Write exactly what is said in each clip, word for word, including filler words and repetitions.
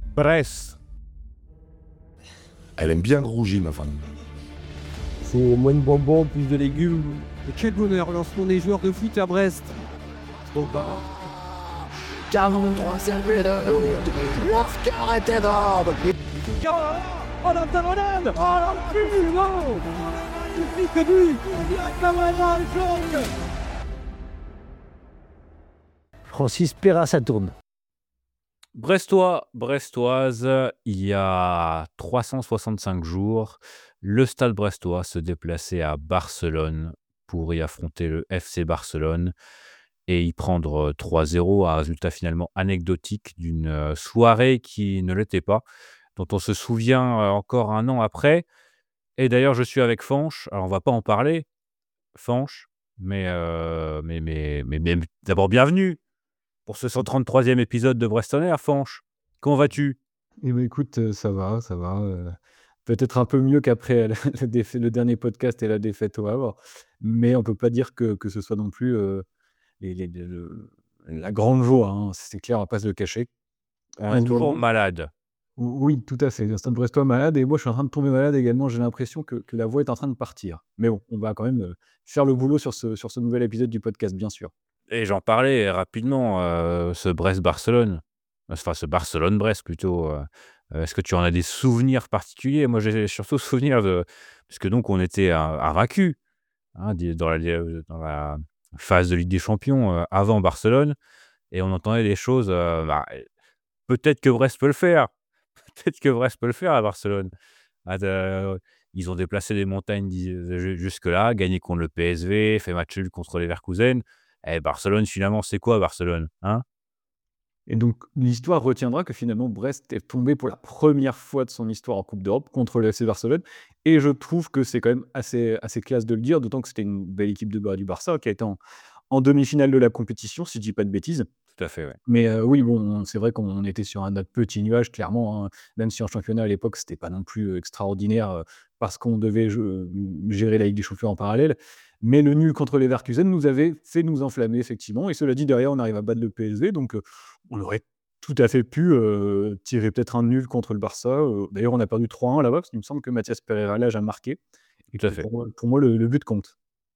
Brest. Elle aime bien rougir, ma femme. Faut moins de bonbons, plus de légumes. Et quel bonheur lorsqu'on est joueur de foot à Brest. Trop bas. quarante-troisième minute, l'Oscar est énorme. Oh la talonnade. Oh la pue, non. Il pique lui. Il a la main dans le jaune. Francis Perra, ça tourne. Brestois, Brestoise, il y a trois cent soixante-cinq jours, le Stade brestois se déplaçait à Barcelone pour y affronter le F C Barcelone et y prendre trois zéro, un résultat finalement anecdotique d'une euh, soirée qui ne l'était pas, dont on se souvient euh, encore un an après. Et d'ailleurs, je suis avec Fanch. Alors, on va pas en parler, Fanch, mais, euh, mais, mais, mais, mais d'abord, bienvenue pour ce cent trente-troisième épisode de Brest On Air, Fanch. Comment vas-tu? Eh ben, écoute, heu, ça va, ça va, heu, peut-être un peu mieux qu'après le le défai le dernier podcast et la défaite au Havre, mais on peut pas dire que que ce soit non plus, heu, les les le la grande joie, hein, c'est clair, on va pas se le cacher. On est On toujours ou malade. Oui, tout à fait, le Stade brestois malade et moi je suis en train de tomber malade également. J'ai l'impression que que la voix est en train de partir. Mais bon, on va quand même, heu, faire le boulot sur ce sur ce nouvel épisode du podcast, bien sûr. Et j'en parlais rapidement, heu, ce Brest-Barcelone, enfin ce Barcelone-Brest plutôt, heu, heu, est-ce que tu en as des souvenirs particuliers? Moi, j'ai surtout souvenir de parce que donc on était à à Racu, hein, di dans la heu, dans la phase de Ligue des Champions, heu, avant Barcelone et on entendait des choses, heu, bah, peut-être que Brest peut le faire, peut-être que Brest peut le faire à Barcelone. Ah de Ils ont déplacé des montagnes di ju jusque-là, gagné contre le P S V, fait match nul contre les Leverkusen. Eh Barcelone, finalement, c'est quoi Barcelone, hein? Et donc l'histoire retiendra que finalement Brest est tombé pour la première fois de son histoire en coupe d'Europe contre le F C Barcelone et je trouve que c'est quand même assez assez classe de le dire, d'autant que c'était une belle équipe de Ba du Barça qui a été en en demi-finale de la compétition, si je dis pas de bêtises. Tout à fait, ouais. Mais heu, oui, bon, c'est vrai qu'on était sur un autre petit nuage clairement, hein, même si en championnat à l'époque, c'était pas non plus, heu, extraordinaire, heu, parce qu'on devait je mmh, gérer la Ligue des champions en parallèle. Mais le nul contre les Leverkusen nous avait fait nous enflammer effectivement et cela dit derrière on arrive à battre le P S V donc heu, on aurait tout à fait pu, heu, tirer peut-être un nul contre le Barça, heu, d'ailleurs on a perdu trois un là-bas parce qu'il me semble que Mathias Pereira a marqué et Tout à que fait. pour moi pour moi le le but compte.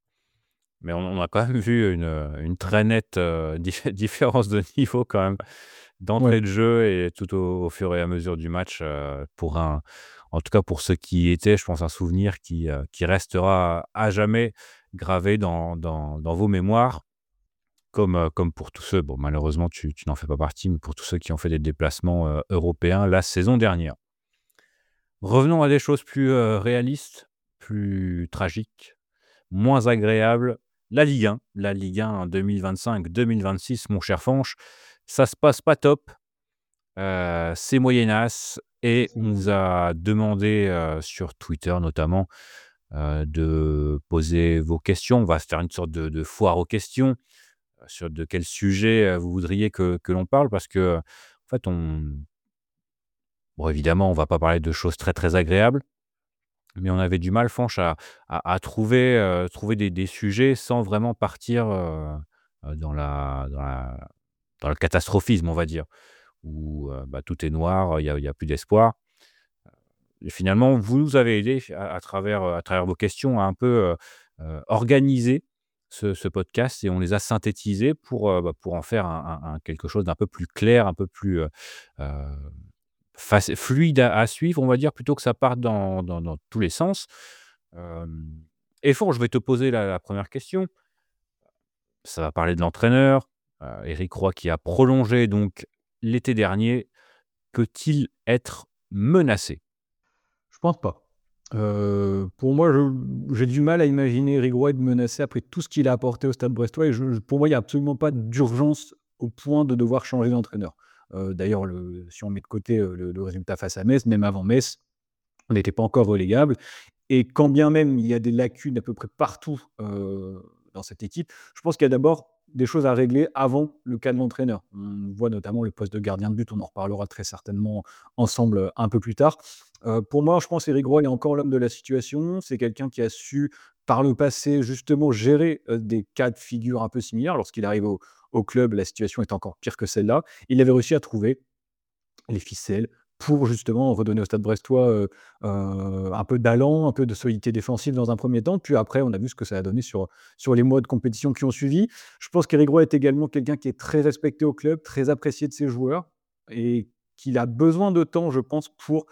Mais on on a quand même vu une, heu, une très nette, heu, dif différence de niveau quand même, Ouais. d'entrée de jeu et tout au au fur et à mesure du match, heu, pour un en tout cas pour ceux qui y étaient, je pense un souvenir qui, heu, qui restera à jamais gravé dans dans dans vos mémoires. Comme, heu, comme pour tous ceux, bon malheureusement tu tu n'en fais pas partie, mais pour tous ceux qui ont fait des déplacements, heu, européens la saison dernière. Revenons à des choses plus, heu, réalistes, plus tragiques, moins agréables. La Ligue un, la Ligue un deux mille vingt-cinq-deux mille vingt-six, mon cher Fanch, ça se passe pas top, heu, c'est moyennasse et on nous a demandé, heu, sur Twitter notamment, heu, de poser vos questions. On va se faire une sorte de de foire aux questions. Sur de quel sujet, heu, vous voudriez que que l'on parle parce que, en fait, on bon, évidemment, on va pas parler de choses très, très agréables, mais on avait du mal, Fanch, à à à trouver, heu, trouver des des sujets sans vraiment partir, heu heu, dans la dans la dans le catastrophisme, on va dire, où, heu, bah, tout est noir, il y a il y a plus d'espoir. Et finalement, vous nous avez aidés à à travers, heu, à travers vos questions à un peu, heu heu, organiser ce ce podcast et on les a synthétisés pour, heu, bah, pour en faire un un un quelque chose d'un peu plus clair, un peu plus, heu heu, faci fluide à à suivre, on va dire, plutôt que ça parte dans dans dans tous les sens. Hem et Fon, je vais te poser la la première question. Ça va parler de l'entraîneur, heu, Éric Roy qui a prolongé donc l'été dernier. Peut-il être menacé? Je pense pas. Heu, pour moi, je j'ai du mal à imaginer Eric Roy être menacé après tout ce qu'il a apporté au Stade brestois et je je pour moi, il y a absolument pas d'urgence au point de devoir changer d'entraîneur. Heu, d'ailleurs, le si on met de côté, heu, le le résultat face à Metz, même avant Metz, on n'était pas encore relégable et quand bien même il y a des lacunes à peu près partout, heu, dans cette équipe, je pense qu'il y a d'abord des choses à régler avant le cas de l'entraîneur. On voit notamment le poste de gardien de but, on en reparlera très certainement ensemble, heu, un peu plus tard. Heu, pour moi, je pense qu'Éric Roy est encore l'homme de la situation. C'est quelqu'un qui a su, par le passé, justement gérer, heu, des cas de figure un peu similaires. Lorsqu'il arrive au au club, la situation est encore pire que celle-là. Il avait réussi à trouver les ficelles, pour justement redonner au Stade Brestois, heu heu, un peu d'allant, un peu de solidité défensive dans un premier temps. Puis après, on a vu ce que ça a donné sur, sur les mois de compétition qui ont suivi. Je pense qu'Éric Roy est également quelqu'un qui est très respecté au club, très apprécié de ses joueurs et qu'il a besoin de temps, je pense, pour,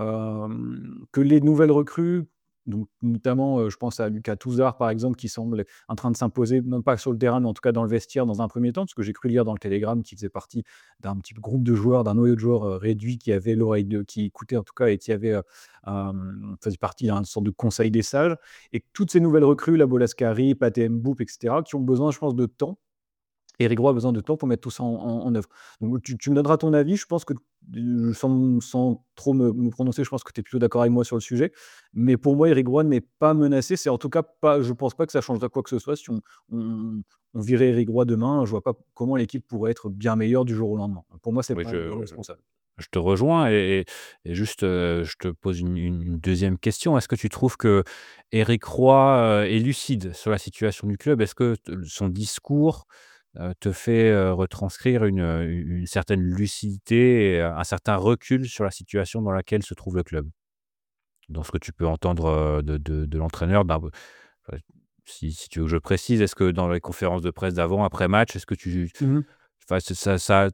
hem, que les nouvelles recrues, donc notamment, heu, je pense à Lucas Touzard, par exemple, qui semble en train de s'imposer, non pas sur le terrain, mais en tout cas dans le vestiaire dans un premier temps, parce que j'ai cru lire dans le Télégramme qu'il faisait partie d'un petit groupe de joueurs, d'un noyau de joueurs, heu, réduit qui avait l'oreille de qui écoutait en tout cas et qui avait, heu, hem, faisait partie d'un sorte de conseil des sages et que toutes ces nouvelles recrues, la Bolascari, Pathé Mboup et cetera, qui ont besoin, je pense, de temps. Éric Roy a besoin de temps pour mettre tout ça en en en œuvre. Donc tu tu me donneras ton avis. Je pense que, heu, sans sans trop me me prononcer, je pense que tu es plutôt d'accord avec moi sur le sujet. Mais pour moi, Éric Roy n'est pas menacé. C'est en tout cas pas je pense pas que ça changerait quoi que ce soit si on on on virait Éric Roy demain. Je vois pas comment l'équipe pourrait être bien meilleure du jour au lendemain. Pour moi, c'est Oui, pas je irresponsable. je te rejoins et et et juste, heu, je te pose une une une deuxième question. Est-ce que tu trouves qu'Éric Roy, heu, est lucide sur la situation du club? Est-ce que te son discours, heu, te fait, heu, retranscrire une, heu, une certaine lucidité et un certain recul sur la situation dans laquelle se trouve le club? Dans ce que tu peux entendre, heu, de de de l'entraîneur, d'un enfin, si si tu veux que je précise, est-ce que dans les conférences de presse d'avant, après match, est-ce que tu Mmh. enfin, c'est ça ça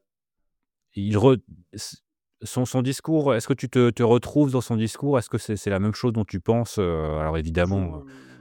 il re s son son discours, est-ce que tu te te retrouves dans son discours? Est-ce que c'est c'est la même chose dont tu penses? Heu, alors Je évidemment, heu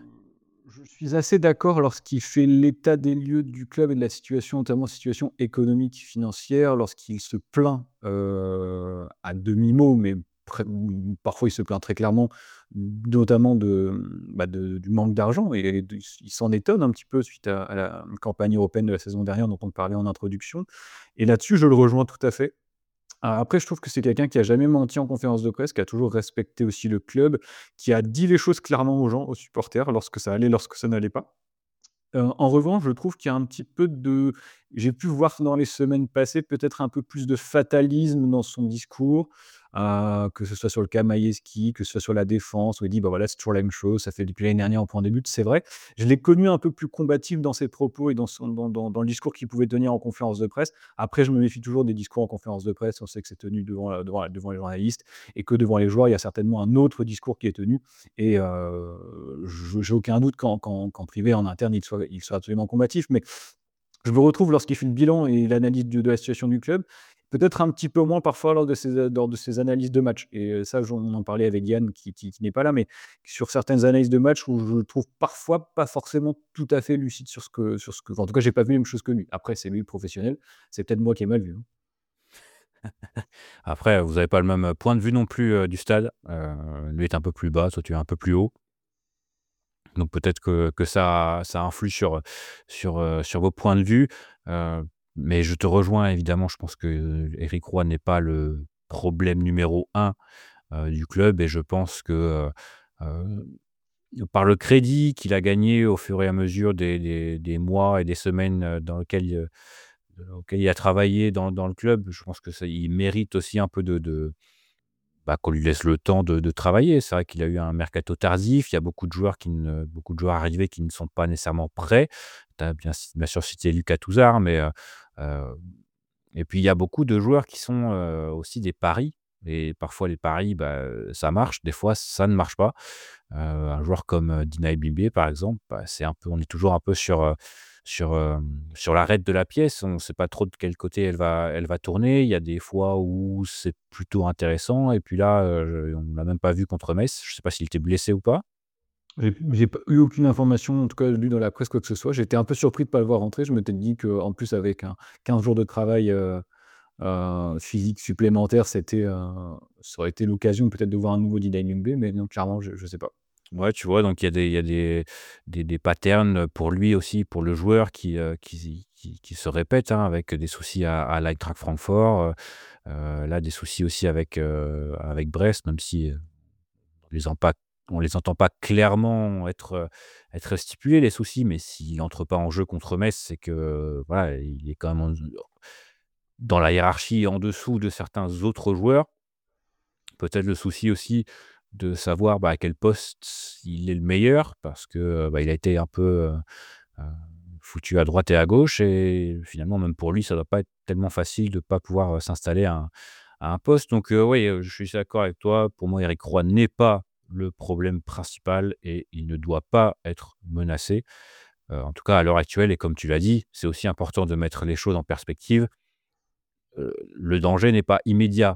je suis assez d'accord lorsqu'il fait l'état des lieux du club et de la situation, notamment situation économique, financière, lorsqu'il se plaint, heu, à demi-mot, mais près ou parfois il se plaint très clairement, notamment de, mmh, bah, de du manque d'argent et de il s'en étonne un petit peu suite à à la campagne européenne de la saison dernière dont on parlait en introduction et là-dessus, je le rejoins tout à fait. A après, je trouve que c'est quelqu'un qui a jamais menti en conférence de presse, qui a toujours respecté aussi le club, qui a dit les choses clairement aux gens, aux supporters, lorsque ça allait, lorsque ça n'allait pas. Heu, en revanche, je trouve qu'il y a un petit peu de j'ai pu voir dans les semaines passées peut-être un peu plus de fatalisme dans son discours, heu, que ce soit sur le cas Maïeski, que ce soit sur la défense où il dit: «Bah, voilà, c'est toujours la même chose, ça fait depuis l'année dernière, on prend des buts». C'est vrai. Je l'ai connu un peu plus combatif dans ses propos et dans son dans dans dans le discours qu'il pouvait tenir en conférence de presse. Après, je me méfie toujours des discours en conférence de presse. On sait que c'est tenu devant, heu, devant devant les journalistes et que devant les joueurs, il y a certainement un autre discours qui est tenu et heu, je j'ai aucun doute qu'en qu'en qu'en privé, en interne, il soit il soit absolument combatif. Mais je me retrouve lorsqu'il fait le bilan et l'analyse de de la situation du club, peut-être un petit peu moins parfois lors de ses a lors de ses analyses de match et heu, ça, j'en on en parlait avec Yann qui qui qui n'est pas là, mais sur certaines analyses de match où je le trouve parfois pas forcément tout à fait lucide sur ce que sur ce que enfin, en tout cas, j'ai pas vu les mêmes choses que lui. Après, c'est lui le professionnel, c'est peut-être moi qui ai mal vu, hein. après, vous avez pas le même, point de vue non plus, heu, du stade. Heu, lui est un peu plus bas, toi tu es un peu plus haut. Donc peut-être que que ça ça influe sur, sur, heu, sur vos points de vue. Heu, mais je te rejoins évidemment, je pense que Éric Roy n'est pas le problème numéro un heu, du club et je pense que, heu heu, par le crédit qu'il a gagné au fur et à mesure des des des mois et des semaines, heu, dans lequel, heu, auquel il a travaillé dans dans le club, je pense que ça il mérite aussi un peu de de bah, qu'on lui laisse le temps de de travailler. C'est vrai qu'il a eu un mercato tardif. Il y a beaucoup de joueurs qui ne beaucoup de joueurs arrivés qui ne sont pas nécessairement prêts. Tu as bien c bien sûr cité Lucas Touzard, mais heu heu et puis il y a beaucoup de joueurs qui sont, heu, aussi des paris et parfois les paris, bah, heu, ça marche, des fois ça ne marche pas. Heu, un joueur comme, heu, Dinaye Bibé, par exemple, bah, c'est un peu on est toujours un peu sur, heu, sur, hem, sur l'arête de la pièce. On ne sait pas trop de quel côté elle va elle va tourner. Il y a des fois où c'est plutôt intéressant et puis là, heu, on l'a même pas vu contre Metz. Je ne sais pas s'il était blessé ou pas? J'ai j'ai pas eu aucune information, en tout cas lu dans la presse, quoi que ce soit. J'étais un peu surpris de pas le voir rentrer. Je m'étais dit qu'en plus avec un quinze jours de travail, heu heu, physique supplémentaire, c'était, heu, ça aurait été l'occasion peut-être de voir un nouveau Dida Doumbé, mais non, clairement, je je sais pas. Ouais, tu vois? Donc il y a des il y a des des des patterns, pour lui aussi, pour le joueur qui, heu, qui qui qui se répètent, hein, avec des soucis à à l'Eintracht Francfort, heu heu, là, des soucis aussi avec, heu, avec Brest, même si, heu, on les en pas on les entend pas clairement être, heu, être stipulés les soucis, mais s'il entre pas en jeu contre Metz, c'est que, voilà, il est quand même en dans la hiérarchie en dessous de certains autres joueurs. Peut-être le souci aussi de savoir, bah, à quel poste il est le meilleur parce que, heu, bah, il a été un peu, heu heu, foutu à droite et à gauche et finalement même pour lui, ça doit pas être tellement facile de pas pouvoir, heu, s'installer à un à un poste. Donc, heu, oui, heu, je suis d'accord avec toi. Pour moi, Eric Roy n'est pas le problème principal et il ne doit pas être menacé. Heu, en tout cas à l'heure actuelle et comme tu l'as dit, c'est aussi important de mettre les choses en perspective. Heu, le danger n'est pas immédiat.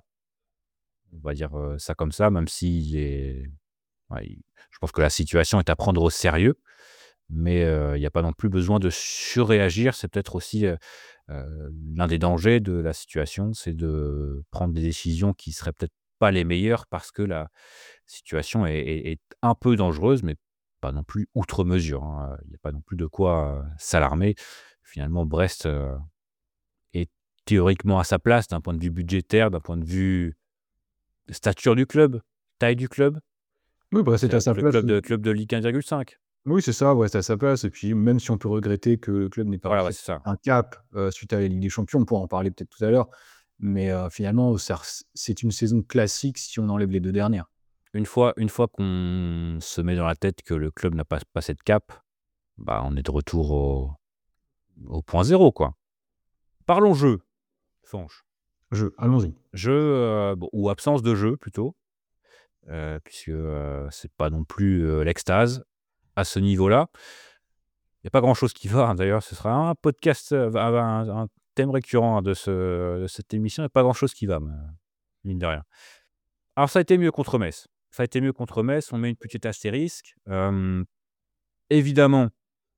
On va dire, heu, ça comme ça, même s'il est ouais, il je pense que la situation est à prendre au sérieux, mais heu, il y a pas non plus besoin de surréagir. C'est peut-être aussi, heu heu, l'un des dangers de la situation, c'est de prendre des décisions qui seraient peut-être pas les meilleures parce que la situation est est est un peu dangereuse, mais pas non plus outre mesure, hein. Il y a pas non plus de quoi, heu, s'alarmer. Finalement, Brest, heu, est théoriquement à sa place d'un point de vue budgétaire, d'un point de vue stature du club, taille du club. Oui, bah, C'est c'était à un sa cl place, club oui. de club de Ligue un virgule cinq. Oui, c'est ça, ouais, c'est à sa place et puis même si on peut regretter que le club n'ait pas Voilà, ouais, réussi à c'est ça. un cap, heu, suite à la Ligue des Champions, on pourra en parler peut-être tout à l'heure, mais heu, finalement, ça res c'est une saison classique si on enlève les deux dernières. Une fois une fois qu'on se met dans la tête que le club n'a pas passé de cap, bah, on est de retour au au point zéro, quoi. Parlons jeu, Fanch. Je allons-y. Jeu, heu, bon ou absence de jeu plutôt, heu, puisque, heu, c'est pas non plus, heu, l'extase à ce niveau-là. Il y a pas grand-chose qui va, hein, d'ailleurs, ce sera un podcast, heu, va va un un thème récurrent de ce de cette émission. Il y a pas grand-chose qui va, me mine de rien. Alors ça a été mieux contre Metz. Ça a été mieux contre Metz, on met une petite astérisque. Hem, évidemment,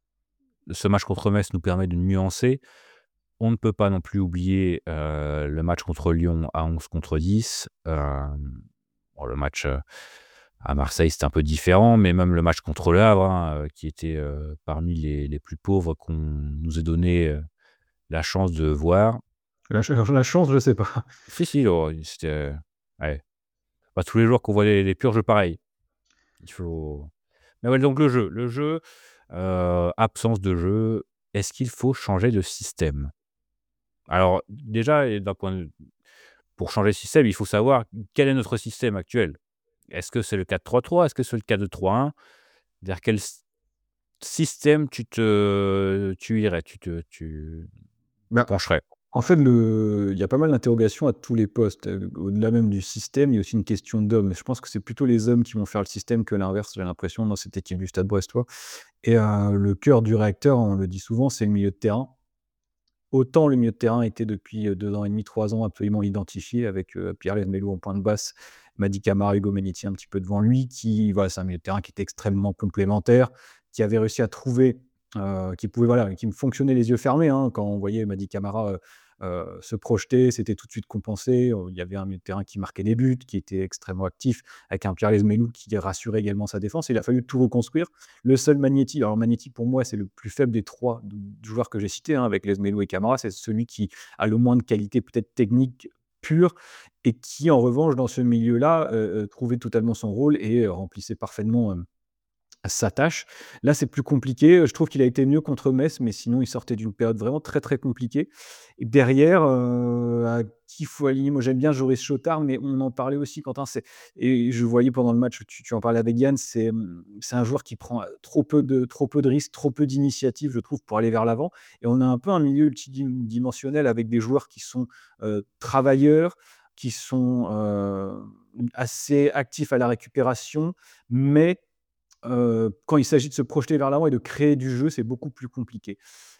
ce match contre Metz nous permet de nuancer. On ne peut pas non plus oublier, heu, le match contre Lyon à onze contre dix. Hem, bon le match, heu, à Marseille, c'était un peu différent, mais même le match contre Le Havre, hein, heu, qui était, heu, parmi les les plus pauvres qu'on nous ait donné, heu, la chance de voir. La ch la chance, je sais pas. Si, si, oh, c'était, ouais, pas tous les jours qu'on voit des des purges pareilles. Il faut mais ouais, donc le jeu le jeu, heu, absence de jeu. Est-ce qu'il faut changer de système? Alors déjà et d'un point de pour changer de système, il faut savoir quel est notre système actuel. Est-ce que c'est le quatre trois trois? Est-ce que c'est le quatre deux trois un? Vers quel s système tu te tu irais? Tu te tu Bah, pencherais? en fait, le il y a pas mal d'interrogations à tous les postes, heu, au-delà même du système, il y a aussi une question d'hommes. Je pense que c'est plutôt les hommes qui vont faire le système que l'inverse, j'ai l'impression, dans cette équipe du Stade brestois et heu, le cœur du réacteur, on le dit souvent, c'est le milieu de terrain. Autant le milieu de terrain était depuis, heu, deux ans et demi, trois ans absolument identifié avec, heu, Pierre Lemelou en pointe basse, Mady Camara, Hugo Meniti un petit peu devant lui qui voilà, c'est un milieu de terrain qui était extrêmement complémentaire, qui avait réussi à trouver, heu, qui pouvait voilà, qui me fonctionnait les yeux fermés, hein. Quand on voyait Mady Camara, heu heu, se projeter, c'était tout de suite compensé. Heu, il y avait un milieu de terrain qui marquait des buts, qui était extrêmement actif, avec un Pierre Lemelou qui rassurait également sa défense. Il a fallu tout reconstruire. Le seul Magnéti, alors Magnéti pour moi c'est le plus faible des trois d joueurs que j'ai cités, hein, avec Lees-Melou et Camara, c'est celui qui a le moins de qualité peut-être technique pure et qui en revanche dans ce milieu-là, heu heu, trouvait totalement son rôle et heu, remplissait parfaitement, hem, sa tâche. Là, c'est plus compliqué, je trouve qu'il a été mieux contre Metz, mais sinon il sortait d'une période vraiment très, très compliquée et derrière, heu, à qui faut aligner? Moi j'aime bien Joris Chotard, mais on en parlait aussi Quentin, c'est et je voyais pendant le match, tu tu en parlais avec Yann, c'est, mmh, c'est un joueur qui prend, heu, trop peu de trop peu de risques, trop peu d'initiative, je trouve, pour aller vers l'avant et on a un peu un milieu multidim dimensionnel avec des joueurs qui sont, heu, travailleurs, qui sont, heu, assez actifs à la récupération, mais Heu, quand il s'agit de se projeter vers l'avant et de créer du jeu, c'est beaucoup plus compliqué.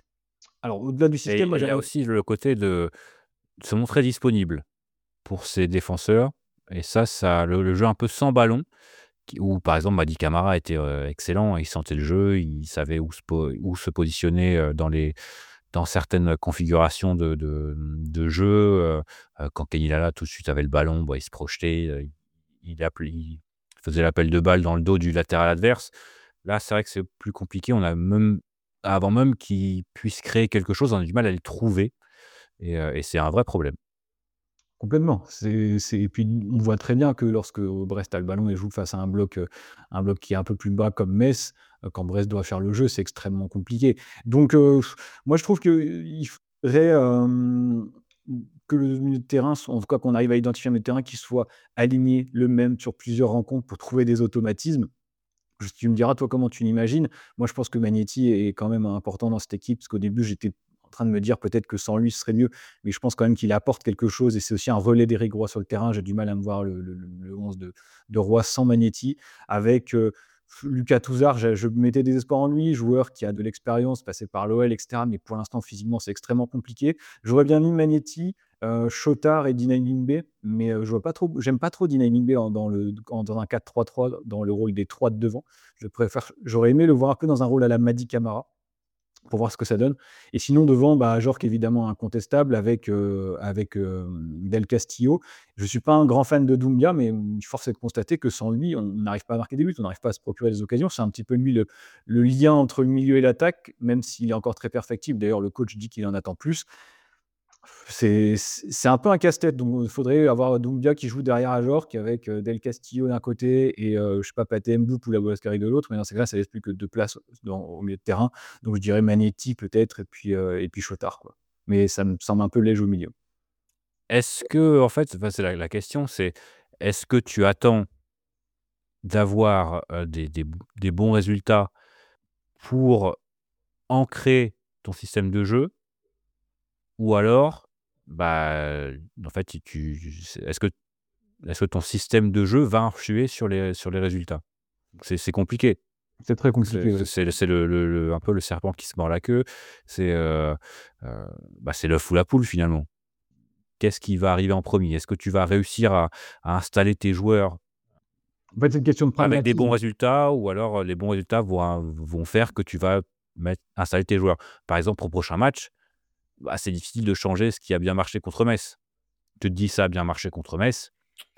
Alors au-delà du Et système, moi et il y a j'aimerais aussi le côté de se montrer disponible pour ses défenseurs et ça ça le le jeu un peu sans ballon qui où par exemple Mady Camara était, heu, excellent, il sentait le jeu, il savait où se po où se positionner, heu, dans les dans certaines configurations de de, mmh, de jeu, heu heu, quand Kenny Lala tout de suite avait le ballon, bah, il se projetait, heu, il appel il faisait l'appel de balle dans le dos du latéral adverse. Là, c'est vrai que c'est plus compliqué, on a même avant même qu'il puisse créer quelque chose, on a du mal à les trouver et heu et c'est un vrai problème. complètement. C'est c'est et puis on voit très bien que lorsque Brest a le ballon et joue face à un bloc, heu, un bloc qui est un peu plus bas comme Metz, heu, quand Brest doit faire le jeu, c'est extrêmement compliqué. Donc heu, moi je trouve qu'il faudrait, hem, que le milieu de terrain soit en tout cas qu'on arrive à identifier un milieu de terrain qui soit aligné le même sur plusieurs rencontres pour trouver des automatismes. Tu me diras toi comment tu l'imagines. Moi je pense que Magnéti est quand même important dans cette équipe parce qu'au début j'étais en train de me dire peut-être que sans lui, ce serait mieux, mais je pense quand même qu'il apporte quelque chose et c'est aussi un relais d'Éric Roy sur le terrain. J'ai du mal à me voir le le le le onze de de Roy sans Magnéty. Avec, heu, Lucas Touzard, je je mettais des espoirs en lui, joueur qui a de l'expérience, passé par l'O L et cetera, mais pour l'instant, physiquement, c'est extrêmement compliqué. J'aurais bien mis Magnéty, heu, Chotard et Dinaï Mingbe, mais heu, je vois pas trop j'aime pas trop Dinaï Mingbe en dans le en dans un quatre trois trois, dans le rôle des trois de devant. Je préfère j'aurais aimé le voir un peu dans un rôle à la Mady Camara, pour voir ce que ça donne. Et sinon devant, bah, Jorque évidemment incontestable avec, heu, avec, hem, Del Castillo. Je suis pas un grand fan de Doumbia, mais mmh, force est de constater que sans lui, on n'arrive pas à marquer des buts, on n'arrive pas à se procurer des occasions. C'est un petit peu lui le le lien entre le milieu et l'attaque, même s'il est encore très perfectible. D'ailleurs, le coach dit qu'il en attend plus. C'est c'est c'est un peu un casse-tête, donc il faudrait avoir Doumbia qui joue derrière Ajorc avec, heu, Del Castillo d'un côté et heu, je sais pas, Pathé Mboup ou Labouaskari de l'autre, mais dans ces cas-là, ça laisse plus que deux places dans au milieu de terrain. Donc je dirais Magnéty peut-être et puis, heu et puis Chotard, quoi. Mais ça me semble un peu léger au milieu. Est-ce que, en fait, enfin, c'est la la question, c'est est-ce que tu attends d'avoir, heu, des des b des bons résultats pour ancrer ton système de jeu? Ou alors, bah, en fait, tu tu c'est est-ce que est-ce que ton système de jeu va influer sur les sur les résultats? C'est c'est compliqué. C'est très C'est compliqué, c'est ouais. c'est le c'est le le le un peu le serpent qui se mord la queue. C'est, heu heu, bah, c'est l'œuf ou la poule, finalement. Qu'est-ce qui va arriver en premier? Est-ce que tu vas réussir à à installer tes joueurs En fait, c'est une question de avec des bons pragmatisme. résultats ou alors, heu, les bons résultats vont a vont faire que tu vas mettre installer tes joueurs? Par exemple, pour le prochain match, bah, c'est difficile de changer ce qui a bien marché contre Metz. Tu te dis: «Ça a bien marché contre Metz»,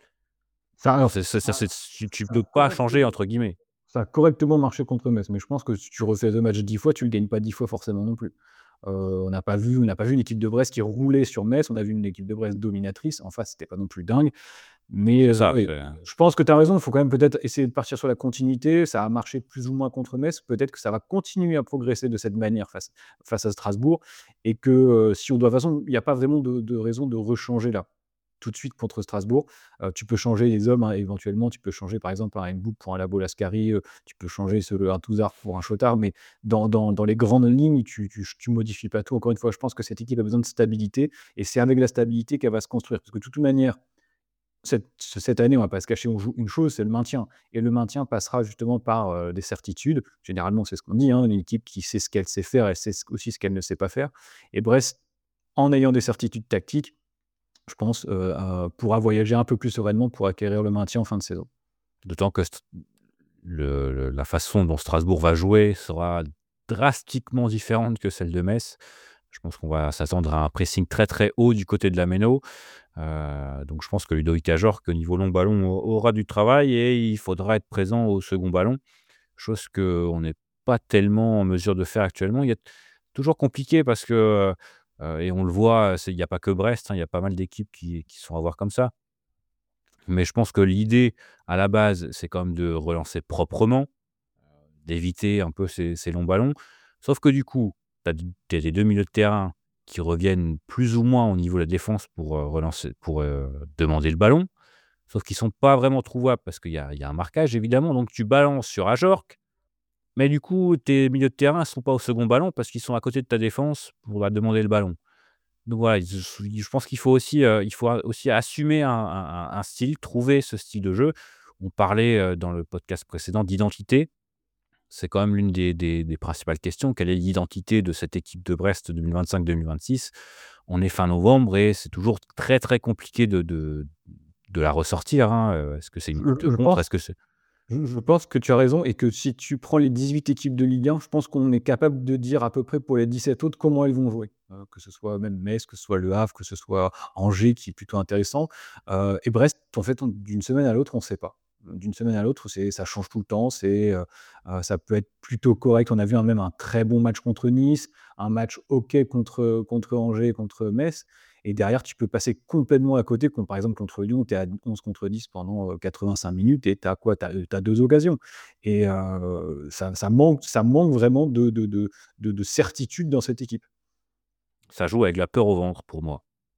Ça alors, c'est c'est ça ça c'est tu tu ça a peux pas «changer» correctement entre guillemets. ça a correctement marché contre Metz, mais je pense que si tu refais deux matchs dix fois, tu le gagnes pas dix fois forcément non plus. Heu, on n'a pas vu on n'a pas vu une équipe de Brest qui roulait sur Metz, on a vu une équipe de Brest dominatrice. En face, c'était pas non plus dingue, mais C'est heu, ça, oui, c'est je pense que tu as raison, il faut quand même peut-être essayer de partir sur la continuité. Ça a marché plus ou moins contre Metz, peut-être que ça va continuer à progresser de cette manière face face à Strasbourg et que, heu, si on doit de toute façon, il y a pas vraiment de de raison de rechanger là, tout de suite contre Strasbourg. Heu, tu peux changer les hommes, hein, éventuellement, tu peux changer par exemple un Mboup pour un Labo Lascari, heu, tu peux changer ce un Touzard pour un Chotard, mais dans dans dans les grandes lignes, tu tu ch tu modifies pas tout. Encore une fois, je pense que cette équipe a besoin de stabilité et c'est avec la stabilité qu'elle va se construire. Parce que de toute manière, cette cette année, on va pas se cacher, on joue une chose, c'est le maintien et le maintien passera justement par, heu, des certitudes. Généralement, c'est ce qu'on dit, hein, une équipe qui sait ce qu'elle sait faire, elle sait ce aussi ce qu'elle ne sait pas faire et Brest, en ayant des certitudes tactiques, je pense, heu, heu, pourra voyager un peu plus sereinement pour acquérir le maintien en fin de saison. d'autant que st le le la façon dont Strasbourg va jouer sera drastiquement différente que celle de Metz. Je pense qu'on va s'attendre à un pressing très, très haut du côté de la Méno. Heu, donc je pense que Ludovic Ajorc, au niveau long ballon, au aura du travail et il faudra être présent au second ballon, chose qu'on n'est pas tellement en mesure de faire actuellement. Il y a toujours compliqué parce que, heu et on le voit, c'est il y a pas que Brest, hein, il y a pas mal d'équipes qui qui sont à voir comme ça. Mais je pense que l'idée, à la base, c'est quand même de relancer proprement, d'éviter un peu ces ces longs ballons. Sauf que du coup, tu as tes deux milieux de terrain qui reviennent plus ou moins au niveau de la défense pour, heu, relancer pour, heu, demander le ballon. Sauf qu'ils sont pas vraiment trouvables parce qu'il y a il y a un marquage évidemment, donc tu balances sur Ajorc, mais du coup, tes milieux de terrain ne sont pas au second ballon parce qu'ils sont à côté de ta défense pour, bah, demander le ballon. Donc voilà, je je pense qu'il faut aussi, heu, il faut aussi assumer un un un un style, trouver ce style de jeu. On parlait, heu, dans le podcast précédent d'identité. C'est quand même l'une des des des principales questions. Quelle est l'identité de cette équipe de Brest deux mille vingt-cinq-deux mille vingt-six? On est fin novembre et c'est toujours très, très compliqué de de de la ressortir, hein, heu, est-ce que c'est une Je équipe de je contre? pense Est-ce que c'est je je pense que tu as raison et que si tu prends les dix-huit équipes de Ligue un, je pense qu'on est capable de dire à peu près pour les dix-sept autres comment elles vont jouer. Heu, que ce soit même Metz, que ce soit Le Havre, que ce soit Angers qui est plutôt intéressant, heu et Brest, en fait, on d'une semaine à l'autre, on ne sait pas. D'une semaine à l'autre, c'est ça change tout le temps, c'est, heu heu, ça peut être plutôt correct. On a vu un même un très bon match contre Nice, un match OK contre, contre Angers, contre Metz et derrière tu peux passer complètement à côté, comme par exemple contre Lyon, tu es à onze contre dix pendant, heu, quatre-vingt-cinq minutes et tu as quoi? Tu as, heu, tu as deux occasions et heu, ça ça manque ça manque vraiment de de de de de certitude dans cette équipe. ça joue avec la peur au ventre pour moi.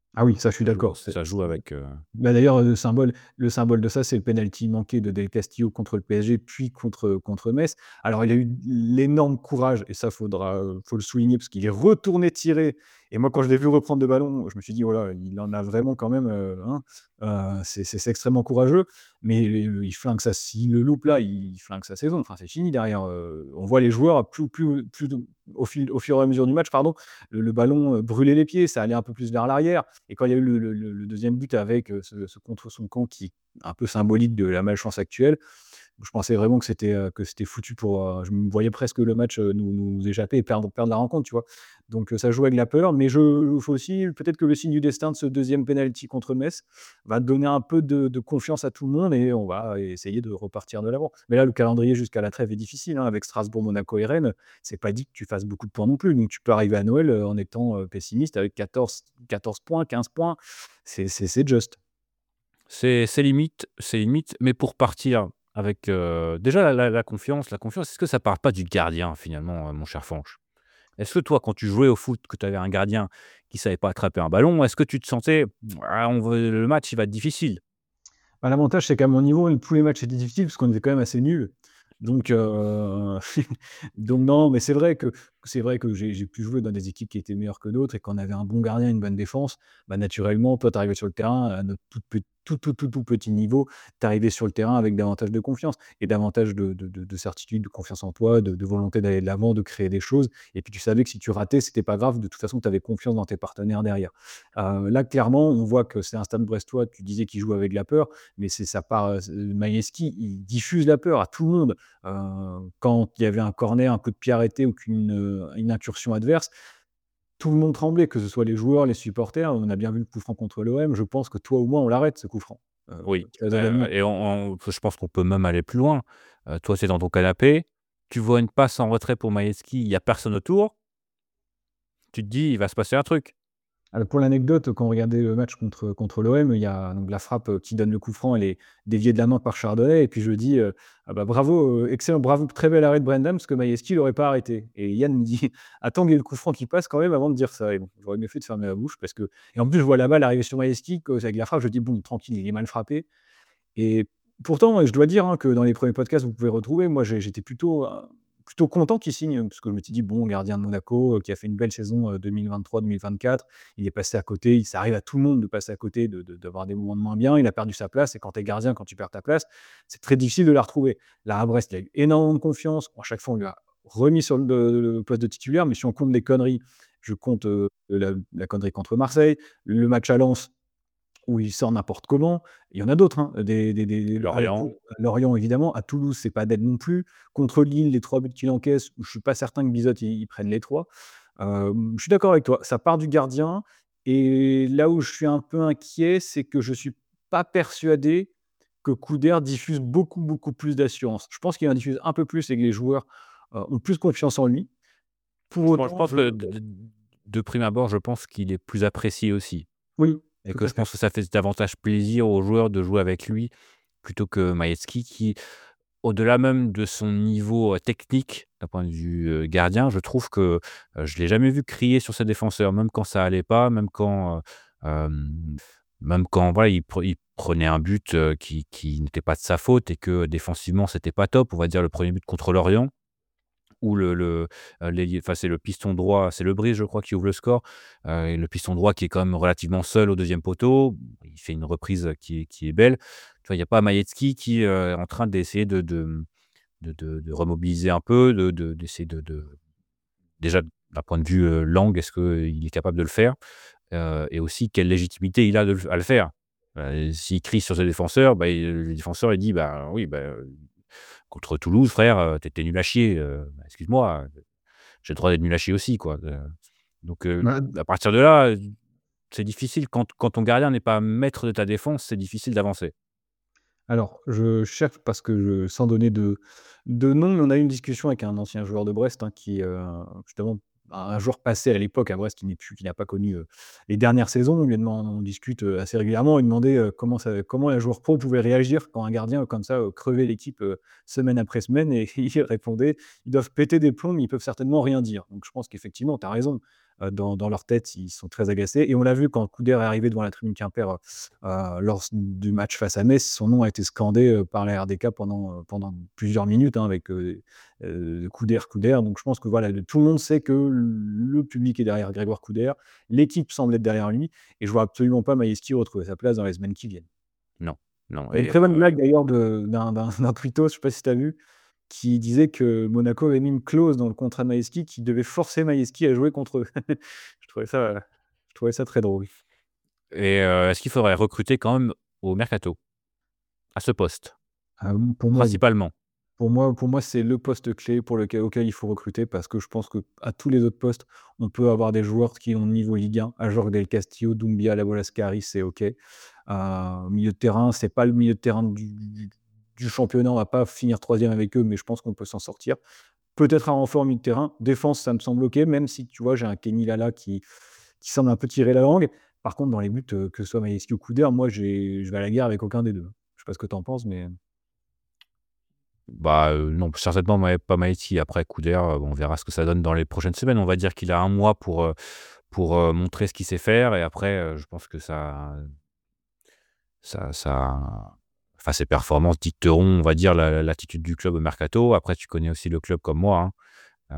Ah oui, ça je suis Ça joue d'accord. C'est ça joue avec, heu bah, d'ailleurs, le symbole le symbole de ça, c'est le penalty manqué de Del Castillo contre le P S G, puis contre, contre Metz. Alors il a eu l'énorme courage et ça faudra, heu, faut le souligner parce qu'il est retourné tirer et moi quand je l'ai vu reprendre le ballon, je me suis dit: «Oh là, il en a vraiment quand même, heu, hein, heu, c'est c'est c'est extrêmement courageux». Mais il il flingue sa s'il le loupe là, il flingue sa saison. Enfin, c'est fini derrière, heu, on voit les joueurs plus plus plus de au fil au fur et à mesure du match, pardon, le le ballon, heu, brûlait les pieds, ça allait un peu plus vers l'arrière. Et quand il y a eu le le le le deuxième but avec, heu, ce ce contre son camp qui est un peu symbolique de la malchance actuelle, je pensais vraiment que c'était, heu, que c'était foutu pour, heu, je me voyais presque le match, heu, nous nous échapper et perdre perdre la rencontre, tu vois? Donc, heu, ça joue avec la peur, mais je faut aussi peut-être que le signe du destin de ce deuxième penalty contre Metz va donner un peu de de confiance à tout le monde et on va essayer de repartir de l'avant. Mais là, le calendrier jusqu'à la trêve est difficile, hein, avec Strasbourg, Monaco et Rennes, c'est pas dit que tu fasses beaucoup de points non plus. Donc tu peux arriver à Noël, heu, en étant, heu, pessimiste avec quatorze quatorze points, quinze points, c'est c'est c'est juste. C'est c'est limite c'est limite, mais pour partir avec, heu, déjà la la la confiance la confiance, est-ce que ça part pas du gardien finalement, heu, mon cher Fanch? Est-ce que toi, quand tu jouais au foot, que tu avais un gardien qui savait pas attraper un ballon, est-ce que tu te sentais: «Ah on veut le match il va être difficile»? Bah, l'avantage, c'est qu'à mon niveau, tous les matchs étaient difficiles parce qu'on était quand même assez nuls. Donc, heu, donc non, mais c'est vrai que c'est vrai que j'ai j'ai pu jouer dans des équipes qui étaient meilleures que d'autres et quand on avait un bon gardien, une bonne défense, bah, naturellement, toi, tu arrivais sur le terrain à notre tout pe tout, tout, tout, tout petit niveau, tu arrivais sur le terrain avec davantage de confiance et davantage de de de de certitude, de confiance en toi, de de volonté d'aller de l'avant, de créer des choses et puis tu savais que si tu ratais, c'était pas grave, de toute façon, tu avais confiance dans tes partenaires derrière. Heu, là, clairement, on voit que c'est un Stade Brestois, tu disais qu'il joue avec la peur, mais c'est ça part, heu, Maïeski, il diffuse la peur à tout le monde. Heu, quand il y avait un corner, un coup de pied arrêté ou qu'une, heu, une incursion adverse, tout le monde tremblait, que ce soit les joueurs, les supporters. On a bien vu le coup franc contre l'O M. Je pense que toi ou moi, on l'arrête ce coup franc. Heu, Oui, très heu honnêtement. et on on je pense qu'on peut même aller plus loin. Heu, toi, c'est dans ton canapé, tu vois une passe en retrait pour Maïeski, il y a personne autour, tu te dis: «Il va se passer un truc». Alors pour l'anecdote, quand on regardait le match contre contre l'O M, il y a donc la frappe, heu, qui donne le coup franc, elle est déviée de la main par Chardonnay et puis je dis, heu: «Ah bah bravo, heu, excellent, bravo, très bel arrêt de Brandam parce que Maïeski il aurait pas arrêté» et Yann me dit: «Attends qu'il y ait le coup franc qui passe quand même avant de dire ça» et bon, j'aurais mieux fait de fermer la bouche parce que et en plus je vois la balle arriver sur Maïeski que avec la frappe, je dis: «Bon tranquille, il est mal frappé» et pourtant, je dois dire, hein, que dans les premiers podcasts, vous pouvez retrouver, moi j'ai j'étais plutôt, heu, plutôt content qu'il signe, parce que je m'étais dit: «Bon, gardien de Monaco, heu, qui a fait une belle saison, heu, deux mille vingt-trois deux mille vingt-quatre, il est passé à côté». Il ça arrive à tout le monde de passer à côté, de de d'avoir des moments de moins bien. Il a perdu sa place et quand tu es gardien, quand tu perds ta place, c'est très difficile de la retrouver. Là, à Brest, il a eu énormément de confiance. À chaque fois, on lui a remis sur le le poste de titulaire, mais si on compte des conneries, je compte, heu, la la connerie contre Marseille, le match à Lens où il sort n'importe comment. Il y en a d'autres, hein, des des des à Lorient, Lorient évidemment, à Toulouse, c'est pas d'aide non plus. Contre Lille, les trois buts qu'il encaisse, où je suis pas certain que Bizotte, il il prenne les trois. Hem, je suis d'accord avec toi, ça part du gardien et là où je suis un peu inquiet, c'est que je suis pas persuadé que Couder diffuse beaucoup, beaucoup plus d'assurance. Je pense qu'il en diffuse un peu plus et que les joueurs, heu, ont plus confiance en lui. Pour je pense je autant, pense je que de de de prime abord, je pense qu'il est plus apprécié aussi oui, et tout que à je fait. pense que ça fait davantage plaisir aux joueurs de jouer avec lui plutôt que Maïeski qui, au-delà même de son niveau, heu, technique, d'un point de vue, heu, gardien, je trouve que, heu, je l'ai jamais vu crier sur ses défenseurs, même quand ça allait pas, même quand, heu, hem, même quand voilà, il pre il prenait un but, heu, qui qui n'était pas de sa faute et que défensivement c'était pas top. On va dire le premier but contre Lorient où le le, heu, l'ailier enfin c'est le piston droit, c'est Lebris je crois qui ouvre le score, heu et le piston droit qui est quand même relativement seul au deuxième poteau. Il fait une reprise, qui est qui est belle. Tu vois, il y a pas Maïetzki qui, heu, est en train d'essayer de de, mmh, de de de remobiliser un peu, de de d'essayer de de déjà d'un point de vue, heu, langue, est-ce qu'il est capable de le faire? Heu et aussi quelle légitimité il a de le à le faire? Heu, s'il crie sur ses défenseurs, bah, il le défenseur il dit: «Bah, oui, bah, heu, contre Toulouse frère, heu, tu étais nul à chier, heu, bah, excuse-moi, heu, j'ai le droit d'être nul à chier aussi quoi», heu, donc heu, Bah à partir de là, heu, c'est difficile quand quand ton gardien n'est pas maître de ta défense, c'est difficile d'avancer. Alors, je cherche parce que je sans donner de de nom, mais on a eu une discussion avec un ancien joueur de Brest, hein, qui, heu, justement, un joueur passé à l'époque à Brest qui n'est plus qui n'a pas connu, heu, les dernières saisons. On lui deman on discute, heu, assez régulièrement. Il demandait, heu, comment ça comment un joueur pro pouvait réagir quand un gardien, euh, comme ça, heu, crevait l'équipe, heu, semaine après semaine et il répondait: «Ils doivent péter des plombs, mais ils peuvent certainement rien dire». Donc je pense qu'effectivement, tu as raison. heu, dans dans leur tête, ils sont très agacés et on l'a vu quand Couder est arrivé devant la tribune Quimper, heu heu, lors du match face à Metz, son nom a été scandé, heu, par la R D K pendant, heu, pendant plusieurs minutes, hein, avec, heu heu, Couder, Couder. Donc je pense que voilà, le tout le monde sait que le public est derrière Grégoire Couder, l'équipe semble être derrière lui et je vois absolument pas Maïski retrouver sa place dans les semaines qui viennent. Non, non Il y a une et très bonne heu, blague d'ailleurs de d'un d'un d'un twittos, je sais pas si tu as vu, qui disait que Monaco avait mis une clause dans le contrat de Maïski qui devait forcer Maïski à jouer contre eux. Je trouvais ça, heu, je trouvais ça très drôle. et heu, est-ce qu'il faudrait recruter quand même au mercato, à ce poste, Ah, mmh, pour moi, oui. principalement? Pour moi pour moi, c'est le poste clé pour lequel auquel il faut recruter parce que je pense qu'à tous les autres postes, on peut avoir des joueurs qui ont le niveau Ligue un. Ajorc Del Castillo, Doumbia, Labolascari, c'est OK. Heu, milieu de terrain, c'est pas le milieu de terrain du du du championnat, on va pas finir troisième avec eux, mais je pense qu'on peut s'en sortir. Peut-être un renfort au milieu de terrain. Défense, ça me semble OK, même si, tu vois, j'ai un Kenny Lala qui qui semble un peu tirer la langue. Par contre, dans les buts, heu, que ce soit Maïski ou Couder, moi, j'ai je vais à la guerre avec aucun des deux. Je sais pas ce que tu en penses, mais Bah, heu, non, certainement Ma pas Maïti. Après Couder, heu, on verra ce que ça donne dans les prochaines semaines. On va dire qu'il a un mois pour, heu, pour, heu, montrer ce qu'il sait faire et après, heu, je pense que ça ça ça enfin, ses performances dicteront, on va dire, la l'attitude du club au mercato. Après, tu connais aussi le club comme moi, hein.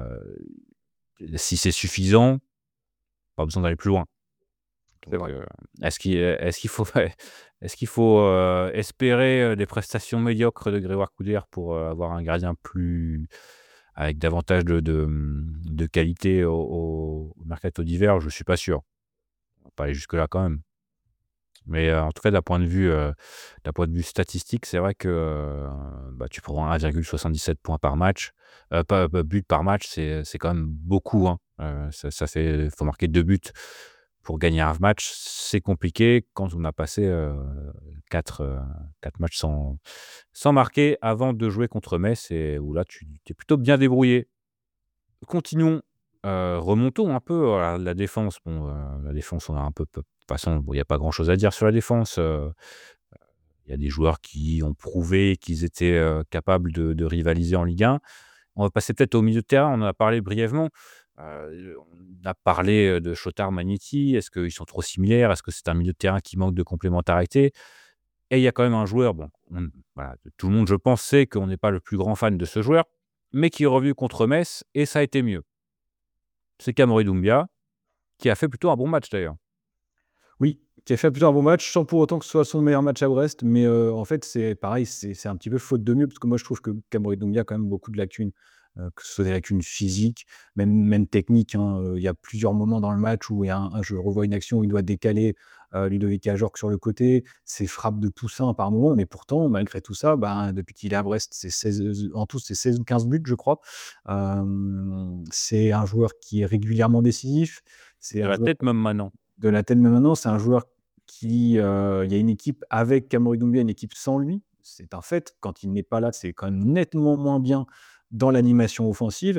Heu, si c'est suffisant, pas besoin d'aller plus loin. c'est Donc, vrai. heu, est-ce qu'il est-ce qu'il faut est-ce qu'il faut, heu, espérer, heu, des prestations médiocres de Grégoire Couder pour, heu, avoir un gardien plus avec davantage de de, mmh, de qualité au au au mercato d'hiver? Je suis pas sûr. On va pas aller jusque là quand même. Mais, heu, en tout cas d'un point de vue, heu, d'un point de vue statistique, c'est vrai que, heu, bah, tu prends un virgule soixante-dix-sept points par match, heu, pas pas buts par match, c'est c'est quand même beaucoup, hein. Heu, ça ça fait faut marquer deux buts pour gagner un match, c'est compliqué quand on a passé, heu, quatre, heu, quatre matchs sans sans marquer avant de jouer contre Metz et où là tu t'es plutôt bien débrouillé. Continuons, heu, remontons un peu, voilà, la défense, bon, heu, la défense, on a un peu peu de toute façon, bon, il y a pas grand chose à dire sur la défense, heu, il y a des joueurs qui ont prouvé qu'ils étaient, heu, capables de de rivaliser en Ligue un. On va passer peut-être au milieu de terrain, on en a parlé brièvement. Heu, on a parlé, heu, de Chotard, Magnetti. Est-ce qu'ils sont trop similaires? Est-ce que c'est un milieu de terrain qui manque de complémentarité? Et il y a quand même un joueur, bon, on voilà, tout le monde, je pense, sait qu'on n'est pas le plus grand fan de ce joueur, mais qui est revenu contre Metz et ça a été mieux. C'est Cameron Doumbia, qui a fait plutôt un bon match d'ailleurs. Oui, qui a fait plutôt un bon match, sans pour autant que ce soit son meilleur match à Brest. Mais, heu, en fait, c'est pareil, c'est c'est un petit peu faute de mieux, parce que moi je trouve que Cameron Doumbia a quand même beaucoup de lacunes, heu, que ce soit des lacunes physiques, même même techniques, hein. Heu, il y a plusieurs moments dans le match où il y a un un je revois une action où il doit décaler, heu, Ludovic Ajorc sur le côté, ses frappes de Toussaint par moment, mais pourtant, malgré tout ça, ben, depuis qu'il est à Brest, c'est seize, heu, en tout, c'est seize ou quinze buts, je crois. Hem, c'est un joueur qui est régulièrement décisif, c'est De un la joueur tête même maintenant. de la tête, mais maintenant, c'est un joueur qui, heu, il y a une équipe avec Cameron Doumbia, une équipe sans lui. C'est un fait. Quand il n'est pas là, c'est quand même nettement moins bien dans l'animation offensive.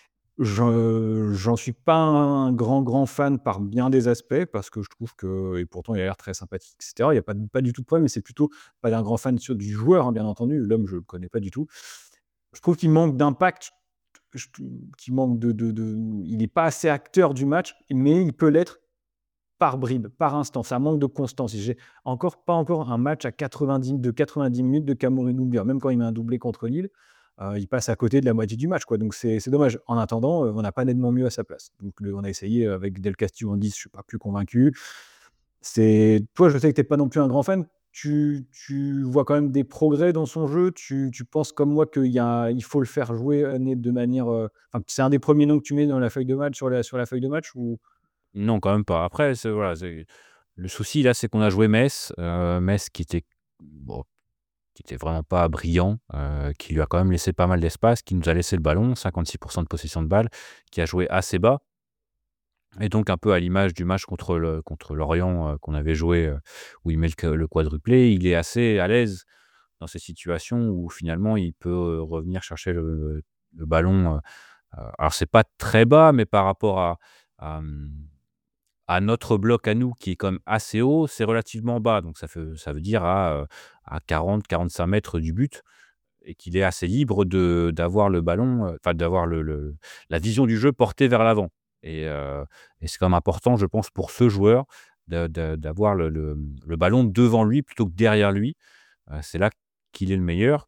Je j'en suis pas un grand, grand fan par bien des aspects parce que je trouve que et pourtant il a l'air très sympathique et cetera. Il y a pas pas du tout de problème, mais c'est plutôt pas d'un grand fan sur du joueur, hein, bien entendu. L'homme, je le connais pas du tout. Je trouve qu'il manque d'impact, je qu'il manque de de de il n'est pas assez acteur du match, mais il peut l'être par bribes, par instant, ça manque de constance. J'ai encore pas encore un match à quatre-vingt-dix de quatre-vingt-dix minutes de Cameron Doumbia. Même quand il met un doublé contre Lille, heu, il passe à côté de la moitié du match, quoi. Donc c'est c'est dommage. En attendant, heu, on n'a pas nettement mieux à sa place. Donc le on a essayé, heu, avec Del Castillo en dix, je suis pas plus convaincu. C'est toi, je sais que tu es pas non plus un grand fan. Tu tu vois quand même des progrès dans son jeu? Tu tu penses comme moi qu'il y a il faut le faire jouer, heu, né de manière, heu enfin, c'est un des premiers noms que tu mets dans la feuille de match sur la sur la feuille de match ou? Non, quand même pas. Après, c'est voilà, c'est le souci là, c'est qu'on a joué Metz, heu, Metz qui était bon, qui était vraiment pas brillant, heu, qui lui a quand même laissé pas mal d'espace, qui nous a laissé le ballon, cinquante-six de possession de balle, qui a joué assez bas et donc un peu à l'image du match contre le contre Lorient, heu, qu'on avait joué, heu, où il met le q le quadruplé, il est assez à l'aise dans ces situations où finalement il peut, heu, revenir chercher le le ballon, heu heu, alors c'est pas très bas, mais par rapport à à, mmh, à notre bloc à nous qui est quand même assez haut, c'est relativement bas. Donc ça fait ça veut dire à, heu, à quarante quarante-cinq mètres du but et qu'il est assez libre de d'avoir le ballon, heu, enfin d'avoir le le la vision du jeu portée vers l'avant. et heu et c'est quand même important, je pense, pour ce joueur de de d'avoir le le, mmh, le ballon devant lui plutôt que derrière lui. Heu, c'est là qu'il est le meilleur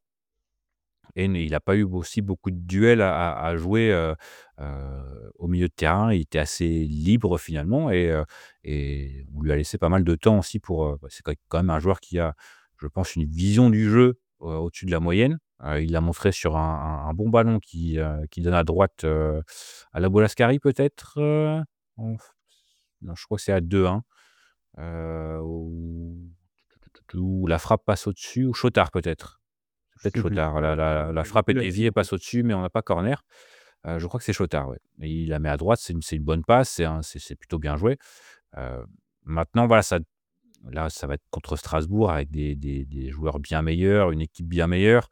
et n il n'a pas eu aussi beaucoup de duels à à à jouer, heu heu, au milieu de terrain. Il était assez libre finalement et heu et on lui a laissé pas mal de temps aussi pour, heu, bah, c'est quand quand même un joueur qui a, je pense, une vision du jeu, heu, au-dessus de la moyenne. Heu, il l'a montré sur un un un bon ballon qui, heu, qui donne à droite, heu, à la Bolascari peut-être, heu? En f non, je crois que c'est à deux un, heu, où où la frappe passe au-dessus, ou Chotard peut-être? C'est Je peut-être sais plus. Chotard. La la la J'ai frappe est plus la déviée, passe au-dessus, mais on n'a pas corner. Heu, je crois que c'est Chotard, ouais, et il la met à droite. C'est une c'est une bonne passe, c'est un c'est c'est plutôt bien joué. Heu, Maintenant, voilà, ça là, ça va être contre Strasbourg avec des des des joueurs bien meilleurs, une équipe bien meilleure.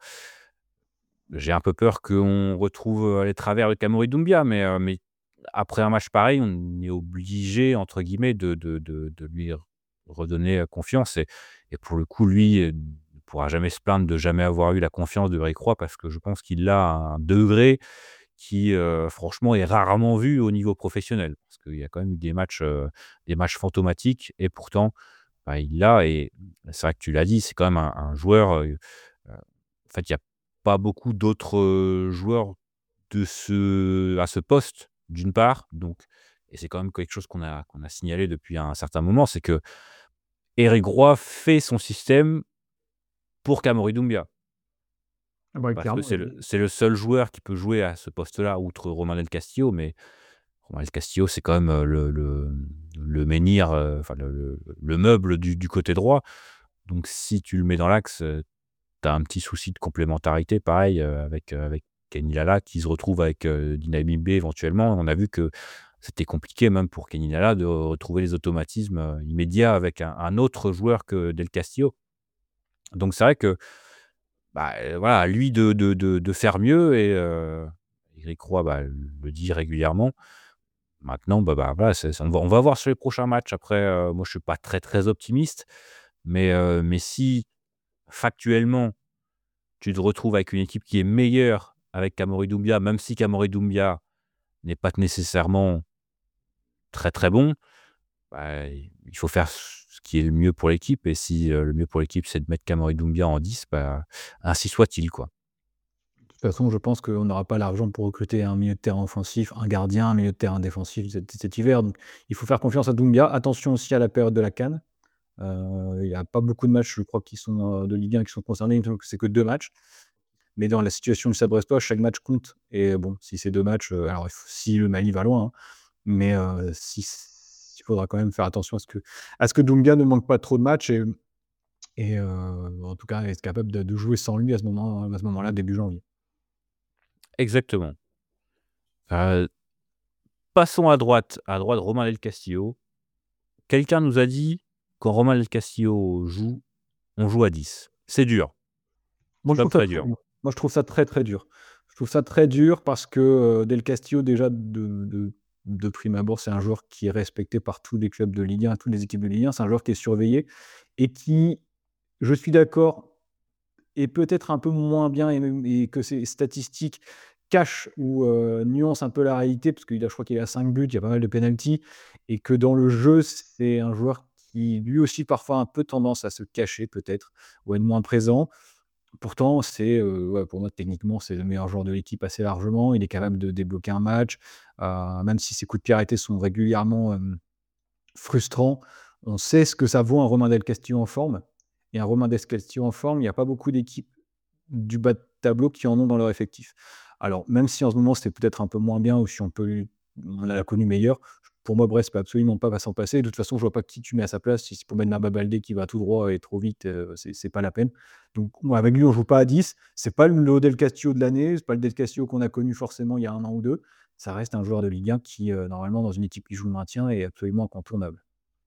J'ai un peu peur qu'on retrouve, heu, les travers de Kamori Doumbia, mais heu, mais après un match pareil, on est «obligé» entre guillemets de de de de lui r redonner, heu, confiance et et pour le coup, lui, heu, ne pourra jamais se plaindre de jamais avoir eu la confiance de Brice Roy parce que je pense qu'il l'a à un degré qui, heu, franchement est rarement vu au niveau professionnel. Parce qu'il y a quand même eu des matchs, heu, des matchs fantomatiques et pourtant, bah, il l'a et c'est vrai que tu l'as dit, c'est quand même un un joueur, heu heu, en fait, il y a pas beaucoup d'autres, heu, joueurs de ce à ce poste, d'une part, donc et c'est quand même quelque chose qu'on a qu'on a signalé depuis un certain moment, c'est que Éric Roy fait son système pour Kamori Doumbia. Ah bah, Parce que clairement, c'est le il c'est le seul joueur qui peut jouer à ce poste-là, outre Romain Del Castillo, mais Romain Del Castillo, c'est quand même, heu, le le, mmh, le menhir, heu, enfin le le le meuble du du côté droit. Donc si tu le mets dans l'axe, heu, tu as un petit souci de complémentarité pareil, heu, avec, heu, avec Kenny Lalla qui se retrouve avec, heu, Dynamite B éventuellement. On a vu que c'était compliqué même pour Kenny Lalla de retrouver les automatismes, heu, immédiats avec un un autre joueur que Del Castillo. Donc c'est vrai que, bah, heu, voilà, à lui de de de de faire mieux et heu, Éric Roy, bah, le dit régulièrement. Maintenant, bah bah, voilà, c'est c'est on va on va voir sur les prochains matchs. Après, heu, moi, je suis pas très, très optimiste, mais heu, mais si factuellement, tu te retrouves avec une équipe qui est meilleure avec Kamori Doumbia, même si Kamori Doumbia n'est pas nécessairement très, très bon, bah, il faut faire ce qui est le mieux pour l'équipe et si, heu, le mieux pour l'équipe, c'est de mettre Kamori Doumbia en dix, bah, ainsi soit-il, quoi. de toute façon, je pense qu'on n'aura pas l'argent pour recruter un milieu de terrain offensif, un gardien, un milieu de terrain défensif cet cet hiver, donc il faut faire confiance à Doumbia. Attention aussi à la période de la CAN. Heu, il y a pas beaucoup de matchs, je crois, qui sont, heu, de Ligue un qui sont concernés. Il me semble que c'est que deux matchs. Mais dans la situation du Stade Brestois, chaque match compte et bon, si c'est deux matchs, heu, alors il faut si le Mali va loin, hein, mais heu, si s il faudra quand même faire attention à ce que à ce que Doumbia ne manque pas trop de matchs et et heu, en tout cas être capable de de jouer sans lui à ce moment à ce moment-là, début janvier. Exactement. Heu, Passons à droite. À droite, Romain Del Castillo. Quelqu'un nous a dit: «Quand Romain Del Castillo joue, on joue à dix». C'est dur, Moi, c'est je pas trouve ça très très dur. dur. Moi, je trouve ça très, très dur. Je trouve ça très dur parce que, heu, Del Castillo déjà de de de prime abord, c'est un joueur qui est respecté par tous les clubs de Ligue un, toutes les équipes de Ligue un. C'est un joueur qui est surveillé et qui, je suis d'accord, est peut-être un peu moins bien et même et que ses statistiques cachent ou, heu, nuancent un peu la réalité parce qu'il a je crois qu'il a cinq buts, il y a pas mal de pénaltys et que dans le jeu, c'est un joueur qui lui aussi parfois a un peu tendance à se cacher peut-être ou à être moins présent. Pourtant, c'est, heu, ouais, pour moi, techniquement, c'est le meilleur joueur de l'équipe assez largement. Il est capable de débloquer un match, heu, même si ses coups de pied arrêtés sont régulièrement, hem, frustrants. On sait ce que ça vaut un Romain Del Castillo en forme et un Romain Del Castillo en forme, il y a pas beaucoup d'équipes du bas de tableau qui en ont dans leur effectif. Alors, même si en ce moment, c'est peut-être un peu moins bien ou si on peut on a connu meilleur, pour moi, Brest peut absolument pas s'en passer. De toute façon, je vois pas qui tu mets à sa place. Si c'est pour mettre Marba Baldé qui va tout droit et trop vite, heu, c'est c'est pas la peine. Donc moi, avec lui, on joue pas à dix. C'est pas le Del Castillo de l'année, c'est pas le Del Castillo qu'on a connu forcément il y a un an ou deux. Ça reste un joueur de Ligue un qui, heu, normalement, dans une équipe qui joue le maintien, est absolument incontournable.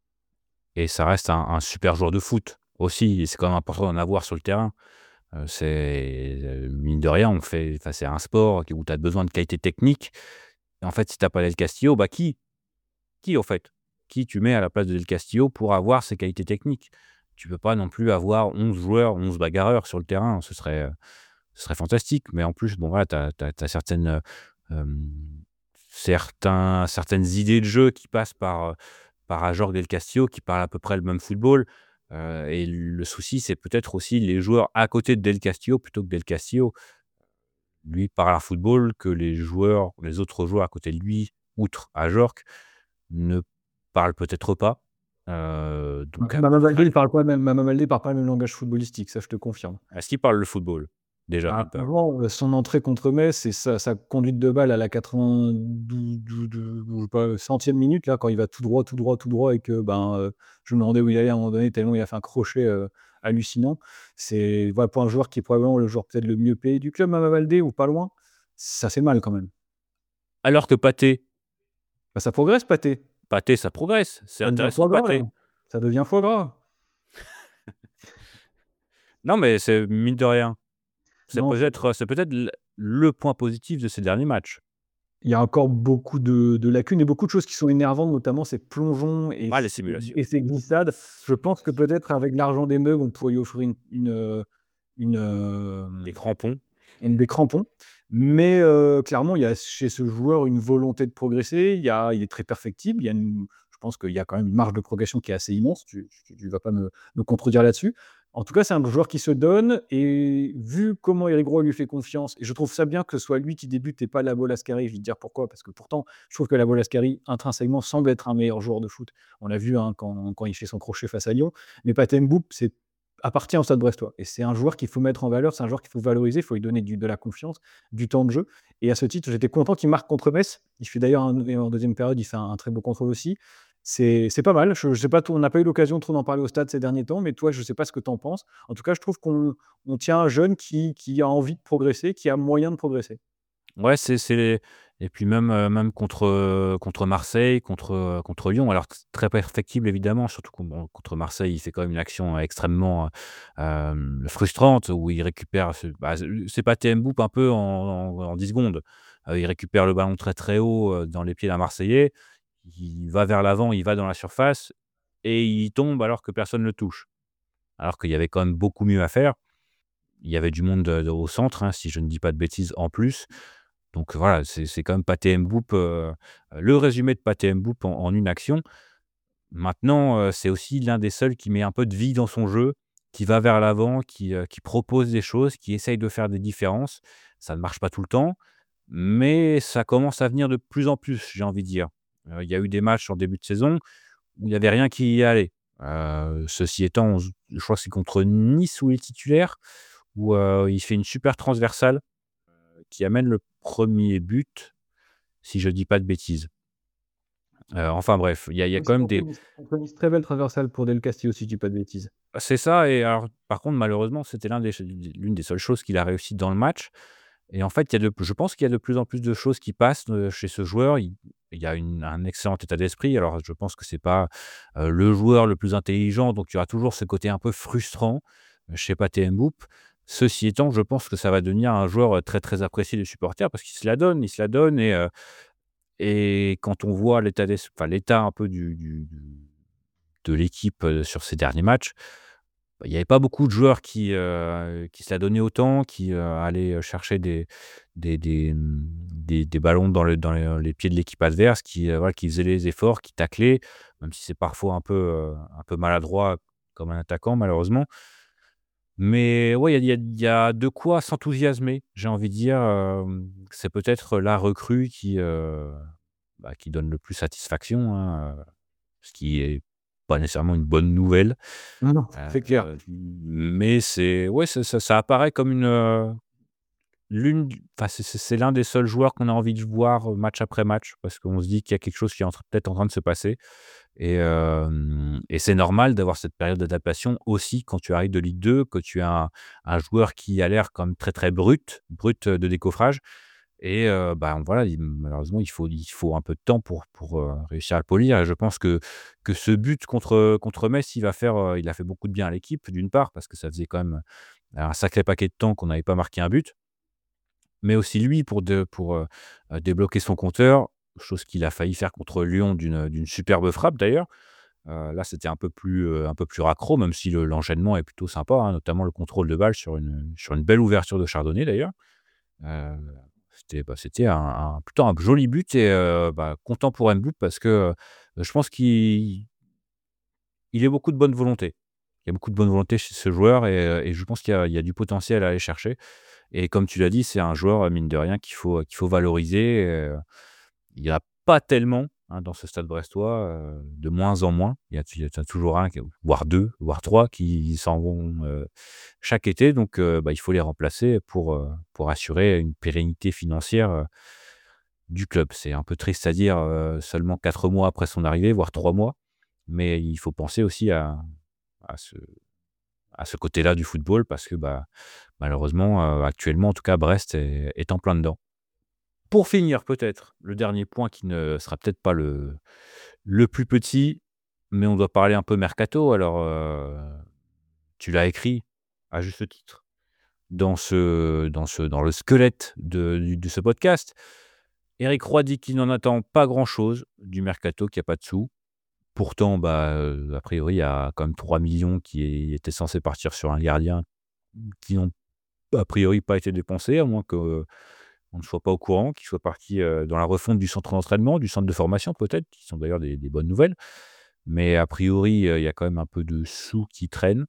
Et ça reste un un super joueur de foot aussi et c'est quand même important d'en avoir sur le terrain. Heu, c'est, heu, mine de rien, on fait enfin, c'est un sport qui où tu as besoin de qualité technique et en fait, si tu as pas Del Castillo, bah, qui? Qui, en fait? Qui tu mets à la place de Del Castillo pour avoir ces qualités techniques? Tu peux pas non plus avoir onze joueurs, onze bagarreurs sur le terrain, ce serait, heu, ce serait fantastique. Mais en plus, bon, voilà, tu as tu as tu as certaines, heu, hem, certains certaines idées de jeu qui passent par, heu, par Ajorc Del Castillo, qui parlent à peu près le même football, heu et le souci, c'est peut-être aussi les joueurs à côté de Del Castillo plutôt que Del Castillo. Lui parle un football que les joueurs les autres joueurs à côté de lui, outre Ajorc, ne parlent peut-être pas. Heu, donc Mama Baldé, après, il parle pas même Mama Baldé parle pas le même langage footballistique, ça je te confirme. est-ce qu'il parle le football? Déjà, d'une Bah, part. avant, heu, son entrée contre Metz et sa sa conduite de balle à la quatre-vingt-douze dou dou je sais pas, centième minute là, quand il va tout droit, tout droit, tout droit et que, ben, heu, je me demandais où il allait à un moment donné tellement il a fait un crochet, heu, hallucinant. C'est voilà, pour un joueur qui est probablement le joueur peut-être le mieux payé du club, Mama Baldé ou pas loin, ça fait mal quand même. Alors que Pathé, Bah, ça progresse Pathé, Pathé ça progresse, c'est ça devient intéressant foie gras là, Pathé. ça devient foie gras. Non, mais c'est mine de rien, c'est Non, c'est peut-être, c'est peut-être l le point positif de ces derniers matchs. il y a encore beaucoup de de lacunes et beaucoup de choses qui sont énervantes, notamment ces plongeons et Ah, les ces simulations, et ces glissades. Je pense que peut-être avec l'argent des meubles, on pourrait lui offrir une une, heu, une, les hem, crampons. une des crampons. Mais, heu, clairement, il y a chez ce joueur une volonté de progresser. Il y a il est très perfectible. Il y a une je pense qu'il y a quand même une marge de progression qui est assez immense. Tu tu vas pas me me contredire là-dessus. En tout cas, c'est un joueur qui se donne et vu comment Eric Roy lui fait confiance et je trouve ça bien que ce soit lui qui débute et pas Labo Lascari. Je vais te dire pourquoi, parce que pourtant, je trouve que Labo Lascari, intrinsèquement, semble être un meilleur joueur de foot. On l'a vu, hein, quand quand il fait son crochet face à Lyon. Mais Pathé Mboup, c'est appartient au Stade Brestois et c'est un joueur qu'il faut mettre en valeur, c'est un joueur qu'il faut valoriser, il faut lui donner du de la confiance, du temps de jeu et à ce titre, j'étais content qu'il marque contre Metz. Il fait d'ailleurs un en deuxième période, il fait un un très beau contrôle aussi. C'est c'est pas mal. Je je sais pas trop, on n'a pas eu l'occasion trop d'en parler au stade ces derniers temps, mais toi, je sais pas ce que tu en penses. En tout cas, je trouve qu'on on tient un jeune qui qui a envie de progresser, qui a moyen de progresser. Ouais, c'est c'est les et puis même, heu, même contre, heu, contre Marseille, contre, heu, contre Lyon, alors que c'est très perfectible évidemment, surtout qu'on bon, contre Marseille, il fait quand même une action extrêmement, heu, hem, frustrante où il récupère ce bah, c'est c'est Pathé Mboup un peu en en en dix secondes. Heu, il récupère le ballon très, très haut, heu, dans les pieds d'un Marseillais. Il va vers l'avant, il va dans la surface et il tombe alors que personne ne le touche. Alors qu'il y avait quand même beaucoup mieux à faire. Il y avait du monde, heu, au centre, hein, si je ne dis pas de bêtises en plus. Donc voilà, c'est c'est quand même Pathé Mboup, heu, le résumé de Pathé Mboup en en une action. Maintenant, heu, c'est aussi l'un des seuls qui met un peu de vie dans son jeu, qui va vers l'avant, qui, heu, qui propose des choses, qui essaye de faire des différences. Ça ne marche pas tout le temps, mais ça commence à venir de plus en plus, j'ai envie de dire. Heu, il y a eu des matchs en début de saison où il y avait rien qui y allait. Heu, ceci étant, on je crois que c'est contre Nice où il est titulaire, où, heu, il fait une super transversale qui amène le premier but, si je dis pas de bêtises. Heu, enfin bref, il y a il y a Oui, quand c'est même contre des Nice. Contre Nice, très belle traversale pour Del Castillo, si je dis pas de bêtises. c'est ça et alors par contre malheureusement, c'était l'un des ch l'une des seules choses qu'il a réussi dans le match et en fait, il y a de je pense qu'il y a de plus en plus de choses qui passent, heu, chez ce joueur. Il il y a une un excellent état d'esprit. Alors je pense que c'est pas, heu, le joueur le plus intelligent, donc il y aura toujours ce côté un peu frustrant, heu, chez Pathé Mboup. Ceci étant, je pense que ça va devenir un joueur, heu, très, très apprécié des supporters parce qu'il se la donne, il se la donne et heu et quand on voit l'état d'es enfin l'état un peu du du du de l'équipe, heu, sur ces derniers matchs, bah, il y avait pas beaucoup de joueurs qui, heu, qui se la donnaient autant, qui, heu, allaient, chercher des des des, mmh, des des ballons dans le dans les, les pieds de l'équipe adverse, qui, heu, voilà, qui faisaient les efforts, qui taclaient, même si c'est parfois un peu, heu, un peu maladroit comme un attaquant malheureusement. Mais ouais, il y a il y a il y a de quoi s'enthousiasmer, j'ai envie de dire, hem, c'est peut-être la recrue qui, heu, bah, qui donne le plus satisfaction, hein, heu, ce qui est pas nécessairement une bonne nouvelle. Non, non, c'est clair. Heu, mais c'est ouais, ça ça ça apparaît comme une, heu, l'une d enfin, c'est c'est c'est l'un des seuls joueurs qu'on a envie de voir, heu, match après match parce qu'on se dit qu'il y a quelque chose qui est en train peut-être en train de se passer et hem et c'est normal d'avoir cette période d'adaptation aussi quand tu arrives de Ligue deux, que tu as un un joueur qui a l'air quand même très, très brut, brut, heu, de décoffrage et heu, bah, voilà, il malheureusement, il faut il faut un peu de temps pour pour, heu, réussir à le polir et je pense que que ce but contre, contre Metz, il va faire, heu, il a fait beaucoup de bien à l'équipe, d'une part, parce que ça faisait quand même un sacré paquet de temps qu'on n'avait pas marqué un but, mais aussi lui pour de pour, heu heu, débloquer son compteur, chose qu'il a failli faire contre Lyon d'une, d'une superbe frappe d'ailleurs. Heu, là, c'était un peu plus, heu, un peu plus raccro, même si le l'enchaînement est plutôt sympa, hein, notamment le contrôle de balle sur une, sur une belle ouverture de Chardonnay d'ailleurs. Heu C'était, bah, c'était un un plutôt un joli but et heu, bah, content pour M'Bouk parce que, heu, je pense qu'il il a beaucoup de bonne volonté. Il y a beaucoup de bonne volonté chez ce joueur et heu et je pense qu'il y a il y a du potentiel à aller chercher et comme tu l'as dit, c'est un joueur, heu, mine de rien qu'il faut, qu'il faut valoriser, heu, il y a pas tellement, hein, dans ce Stade brestois, heu, de moins en moins. Il y a il y a toujours un qui voire deux, voire trois qui s'en vont, heu, chaque été donc heu, bah, il faut les remplacer pour, heu, pour assurer une pérennité financière, heu, du club. C'est un peu triste à dire, heu, seulement quatre mois après son arrivée, voire trois mois, mais il faut penser aussi à à ce à ce côté-là du football parce que, bah, malheureusement, heu, actuellement, en tout cas, Brest est est en plein dedans. Pour finir, peut-être, le dernier point qui ne sera peut-être pas le le plus petit, mais on doit parler un peu mercato. Alors, heu, tu l'as écrit à juste titre dans ce dans ce dans le squelette de du de ce podcast. Éric Roy dit qu'il n'en attend pas grand-chose du mercato, qu'il y a pas de sous. Pourtant, bah, heu, a priori, il y a quand même trois millions qui étaient censés partir sur un gardien qui n'ont a priori pas été dépensés, à moins qu'on ne soit pas au courant, qu'ils soient partis, heu, dans la refonte du centre d'entraînement, du centre de formation peut-être, qui sont d'ailleurs des des bonnes nouvelles. Mais a priori, heu, il y a quand même un peu de sous qui traînent.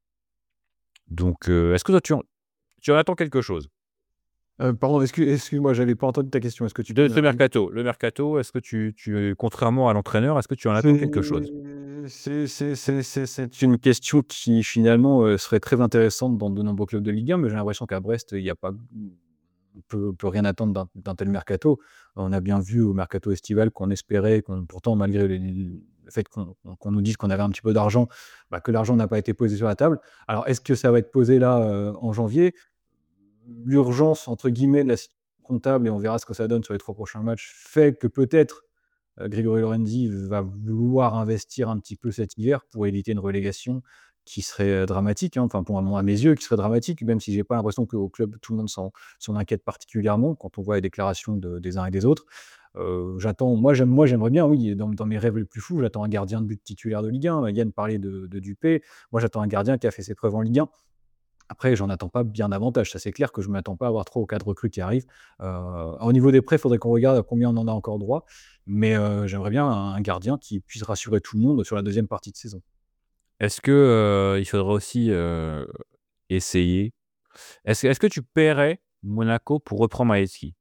Donc, heu, est-ce que toi tu en tu en attends quelque chose? Heu, pardon, excu excuse-moi, j'avais pas entendu ta question. Est-ce que tu peux De me ce la ré mercato. Le mercato, est-ce que tu tu contrairement à l'entraîneur, est-ce que tu en attends quelque chose? C'est c'est c'est c'est c'est une question qui finalement, heu, serait très intéressante dans de nombreux clubs de Ligue un, mais j'ai l'impression qu'à Brest, il y a pas on peut on peut rien attendre d'un d'un tel mercato. On a bien vu au mercato estival qu'on espérait, qu'on pourtant malgré les le fait qu'on qu'on qu'on nous dise qu'on avait un petit peu d'argent, bah, que l'argent n'a pas été posé sur la table. Alors est-ce que ça va être posé là, heu, en janvier? L'urgence entre guillemets de la situation comptable et on verra ce que ça donne sur les trois prochains matchs, fait que peut-être, heu, Grégory Lorenzi va vouloir investir un petit peu cet hiver pour éviter une relégation qui serait, heu, dramatique, hein. Enfin pour moi à mes yeux, qui serait dramatique, même si j'ai pas l'impression qu'au club tout le monde s'en s'en inquiète particulièrement quand on voit les déclarations de des uns et des autres. Heu, j'attends moi j'aime moi j'aimerais bien, oui, dans dans mes rêves les plus fous, j'attends un gardien de but titulaire de Ligue un. Yann parlait de de Dupé. Moi j'attends un gardien qui a fait ses preuves en Ligue un. Après, j'en attends pas bien davantage. Ça, c'est clair que je ne m'attends pas à avoir trois ou quatre recrues qui arrivent. Heu, au niveau des prêts, il faudrait qu'on regarde à combien on en a encore droit. Mais, heu, j'aimerais bien un un gardien qui puisse rassurer tout le monde sur la deuxième partie de saison. Est-ce que, heu, il faudrait aussi, heu, essayer est-ce est-ce que tu paierais Monaco pour reprendre Maetski?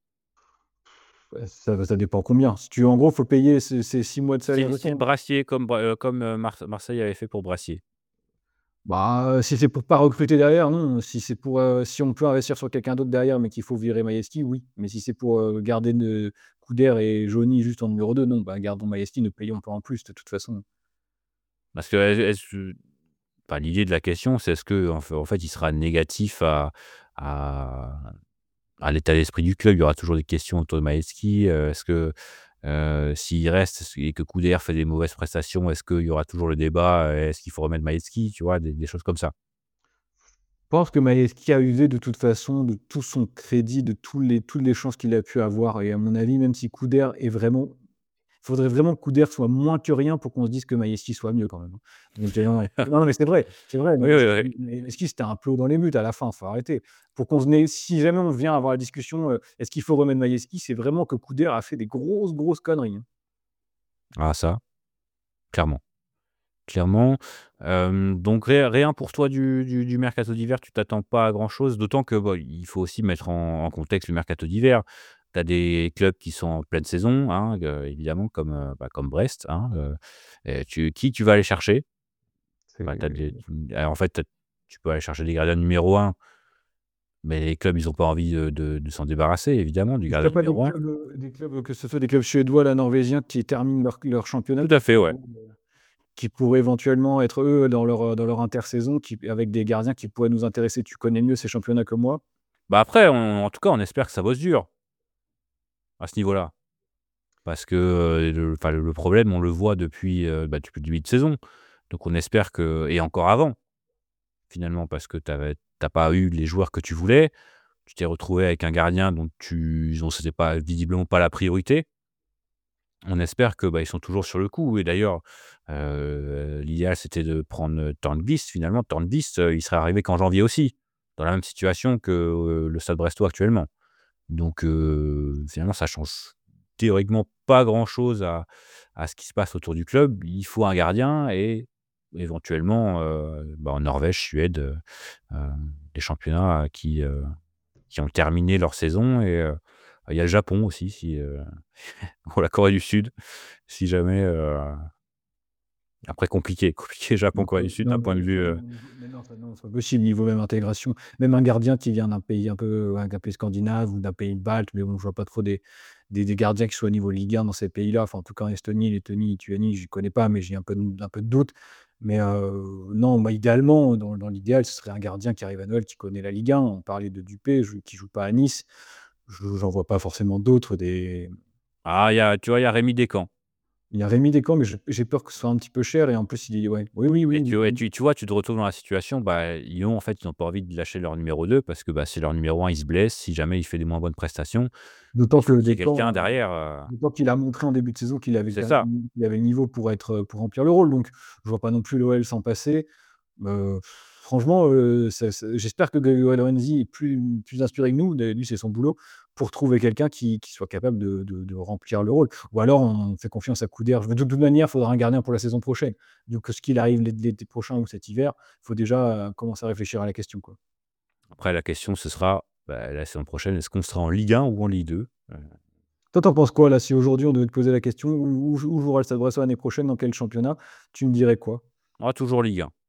Ouais, ça ça dépend combien. Si tu en gros, il faut payer ces ces six mois de salaire Si de si le trop. Brassier comme Bra heu, comme, heu, Mars Marseille avait fait pour Brassier. Bah, heu, si c'est pour pas recruter derrière, non. Si c'est pour, heu, si on peut investir sur quelqu'un d'autre derrière, mais qu'il faut virer Maïeski, oui. Mais si c'est pour, heu, garder ne Couder et Jony juste en numéro deux, non. Bah, gardons Maïeski, ne payons pas en plus de toute façon. Parce que est est-ce enfin, l'idée de la question, c'est est-ce que en f en fait, il sera négatif à à à l'état d'esprit du club? Il y aura toujours des questions autour de Maetsky, heu, est-ce que, heu, s'il reste et que Couder fait des mauvaises prestations, est-ce qu'il y aura toujours le débat, heu, est-ce qu'il faut remettre Maetsky? Tu vois? Des des choses comme ça. Je pense que Maïeski a usé de toute façon de tout son crédit, de tous les toutes les chances qu'il a pu avoir et à mon avis, même si Couder est vraiment il faudrait vraiment que Couder soit moins que rien pour qu'on se dise que Maïeski soit mieux quand même, hein. Donc heu, non, non, mais c'est vrai, c'est vrai. Oui, oui, oui. Maïeski, c'était un plot dans les buts à la fin, faut arrêter. Pour qu'on se n'ait si jamais on vient avoir la discussion, heu, est-ce qu'il faut remettre Maïeski? C'est vraiment que Couder a fait des grosses, grosses conneries, hein. Ah ça, clairement. Clairement, hem, donc rien rien pour toi du du du mercato d'hiver, tu t'attends pas à grand chose, d'autant que, bah, il faut aussi mettre en en contexte le mercato d'hiver. Tu as des clubs qui sont en pleine saison, hein, heu, évidemment comme, heu, bah, comme Brest, hein, heu et tu qui tu vas aller chercher? Bah, tu as des en fait, tu tu peux aller chercher des gardiens numéro un, mais les clubs, ils ont pas envie de de de s'en débarrasser évidemment du Est-ce qu'il y gardien a pas des numéro un. clubs, heu, des clubs, que ce soit des clubs suédois, là, norvégiens, qui terminent leur leur championnat, Tout à fait, ouais. qui pourraient éventuellement être eux dans leur, heu, dans leur intersaison, qui avec des gardiens qui pourraient nous intéresser. Tu connais mieux ces championnats que moi. Bah, après on en tout cas, on espère que ça bosse dur à ce niveau-là. Parce que, heu, le enfin, le problème, on le voit depuis, heu, bah, depuis le début de saison. Donc on espère que et encore avant, finalement, parce que tu avais tu as pas eu les joueurs que tu voulais. Tu t'es retrouvé avec un gardien dont tu dont c'était pas visiblement pas la priorité. On espère que, bah, ils sont toujours sur le coup et d'ailleurs, heu, l'idéal, c'était de prendre, heu, Turnbull. Finalement, Turnbull, heu, il serait arrivé qu'en janvier aussi, dans la même situation que, heu, le Stade brestois actuellement. Donc heu, finalement, ça change théoriquement pas grand-chose à à ce qui se passe autour du club. Il faut un gardien et éventuellement, heu, bah, en Norvège, Suède, heu heu, des championnats qui, heu, qui ont terminé leur saison et heu, il y a le Japon aussi si, heu, ou la Corée du Sud, si jamais, heu après compliqué, compliqué Japon, Non, Corée pas du Sud non, d'un point de mais vue, non, heu mais niveau mais non, ça non, c'est pas possible niveau même intégration. Même un gardien qui vient d'un pays un peu ouais, d'un pays scandinave ou d'un pays balte, mais bon, je vois pas trop des des des gardiens qui soient au niveau Ligue un dans ces pays-là. Enfin, en tout cas, en Estonie, Lettonie, Lituanie, je connais pas, mais j'ai un peu de un peu de doute. Mais heu, non, moi, idéalement, dans dans l'idéal, ce serait un gardien qui arrive à Noël, qui connaît la Ligue un. On parlait de Dupé, je qui joue pas à Nice. Je j'en vois pas forcément d'autres, des ah, il y a tu vois, il y a Rémi Descamps il y a Rémi Descamps, mais j'ai j'ai peur que ce soit un petit peu cher et en plus, il est ouais, oui, oui, et oui, tu ouais, oui. tu tu vois, tu te retrouves dans la situation, bah, Lyon, en fait, ils ont pas envie de lâcher leur numéro deux parce que, bah, si leur numéro un, il se blesse, si jamais il fait des moins bonnes prestations, D'autant il que faut qu'il y ait Descamps, quelqu'un heu derrière, heu D'autant qu'il a montré en début de saison qu'il avait c'est quand ça. même il avait le niveau pour être, heu, pour remplir le rôle, donc je vois pas non plus l'O L s'en passer. Heu, franchement, heu, ça ça j'espère que Grégory Lorenzi est plus plus inspiré que nous, de lui, c'est son boulot, pour trouver quelqu'un qui qui soit capable de de de remplir le rôle. Ou alors on fait confiance à Couder. De toute manière, il faudra un gardien pour la saison prochaine. Donc ce qu'il arrive l'é l'été prochain ou cet hiver, il faut déjà, heu, commencer à réfléchir à la question, quoi. Après la question, ce sera, bah, la saison prochaine, est-ce qu'on sera en Ligue un ou en Ligue deux? Heu, Toi, tu en penses quoi là, si aujourd'hui on devait te poser la question: «Où où où jouera le Stade Brestois l'année prochaine, dans quel championnat?» Tu me dirais quoi? ah, toujours Ligue un.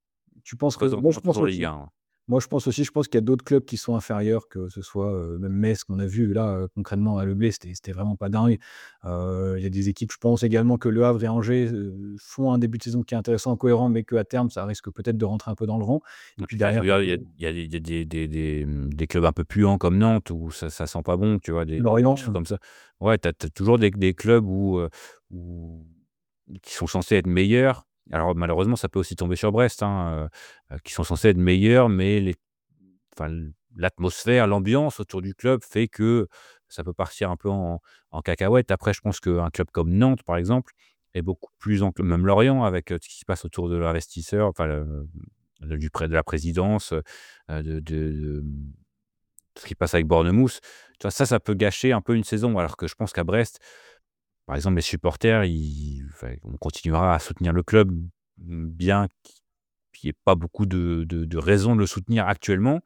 Tu penses que moi je Présentement, pense toujours Ligue aussi. un, ouais. Moi je pense aussi, je pense qu'il y a d'autres clubs qui sont inférieurs, que ce soit, heu, même Metz qu'on a vu là, heu, concrètement à Le Blé, c'était c'était vraiment pas dingue. Heu, il y a des équipes, je pense également que Le Havre et Angers, heu, font un début de saison qui est intéressant, cohérent, mais qu'à terme ça risque peut-être de rentrer un peu dans le rang et Et puis puis, tu derrière tu regardes, il y a il y a des il y a des des des, mmh, des clubs un peu puants comme Nantes où ça ça sent pas bon, tu vois? Des des Lorient. choses comme ça. Ouais, tu as toujours des des clubs où, heu, où qui sont censés être meilleurs. Alors malheureusement, ça peut aussi tomber sur Brest, hein, heu heu, qui sont censés être meilleurs, mais les enfin, l l'atmosphère, l'ambiance autour du club fait que ça peut partir un peu en en cacahuète. Après, je pense qu'un club comme Nantes, par exemple, est beaucoup plus enclin même Lorient avec, heu, tout ce qui se passe autour de l'investisseur, enfin, le le du près de la présidence, heu de de de, mmh, ce qui passe avec Bornemus. Tu vois, ça, ça peut gâcher un peu une saison. Alors que je pense qu'à Brest, par exemple, les supporters, ils enfin, on continuera à soutenir le club, mmh, bien qu'il y ait pas beaucoup de de de raisons de le soutenir actuellement.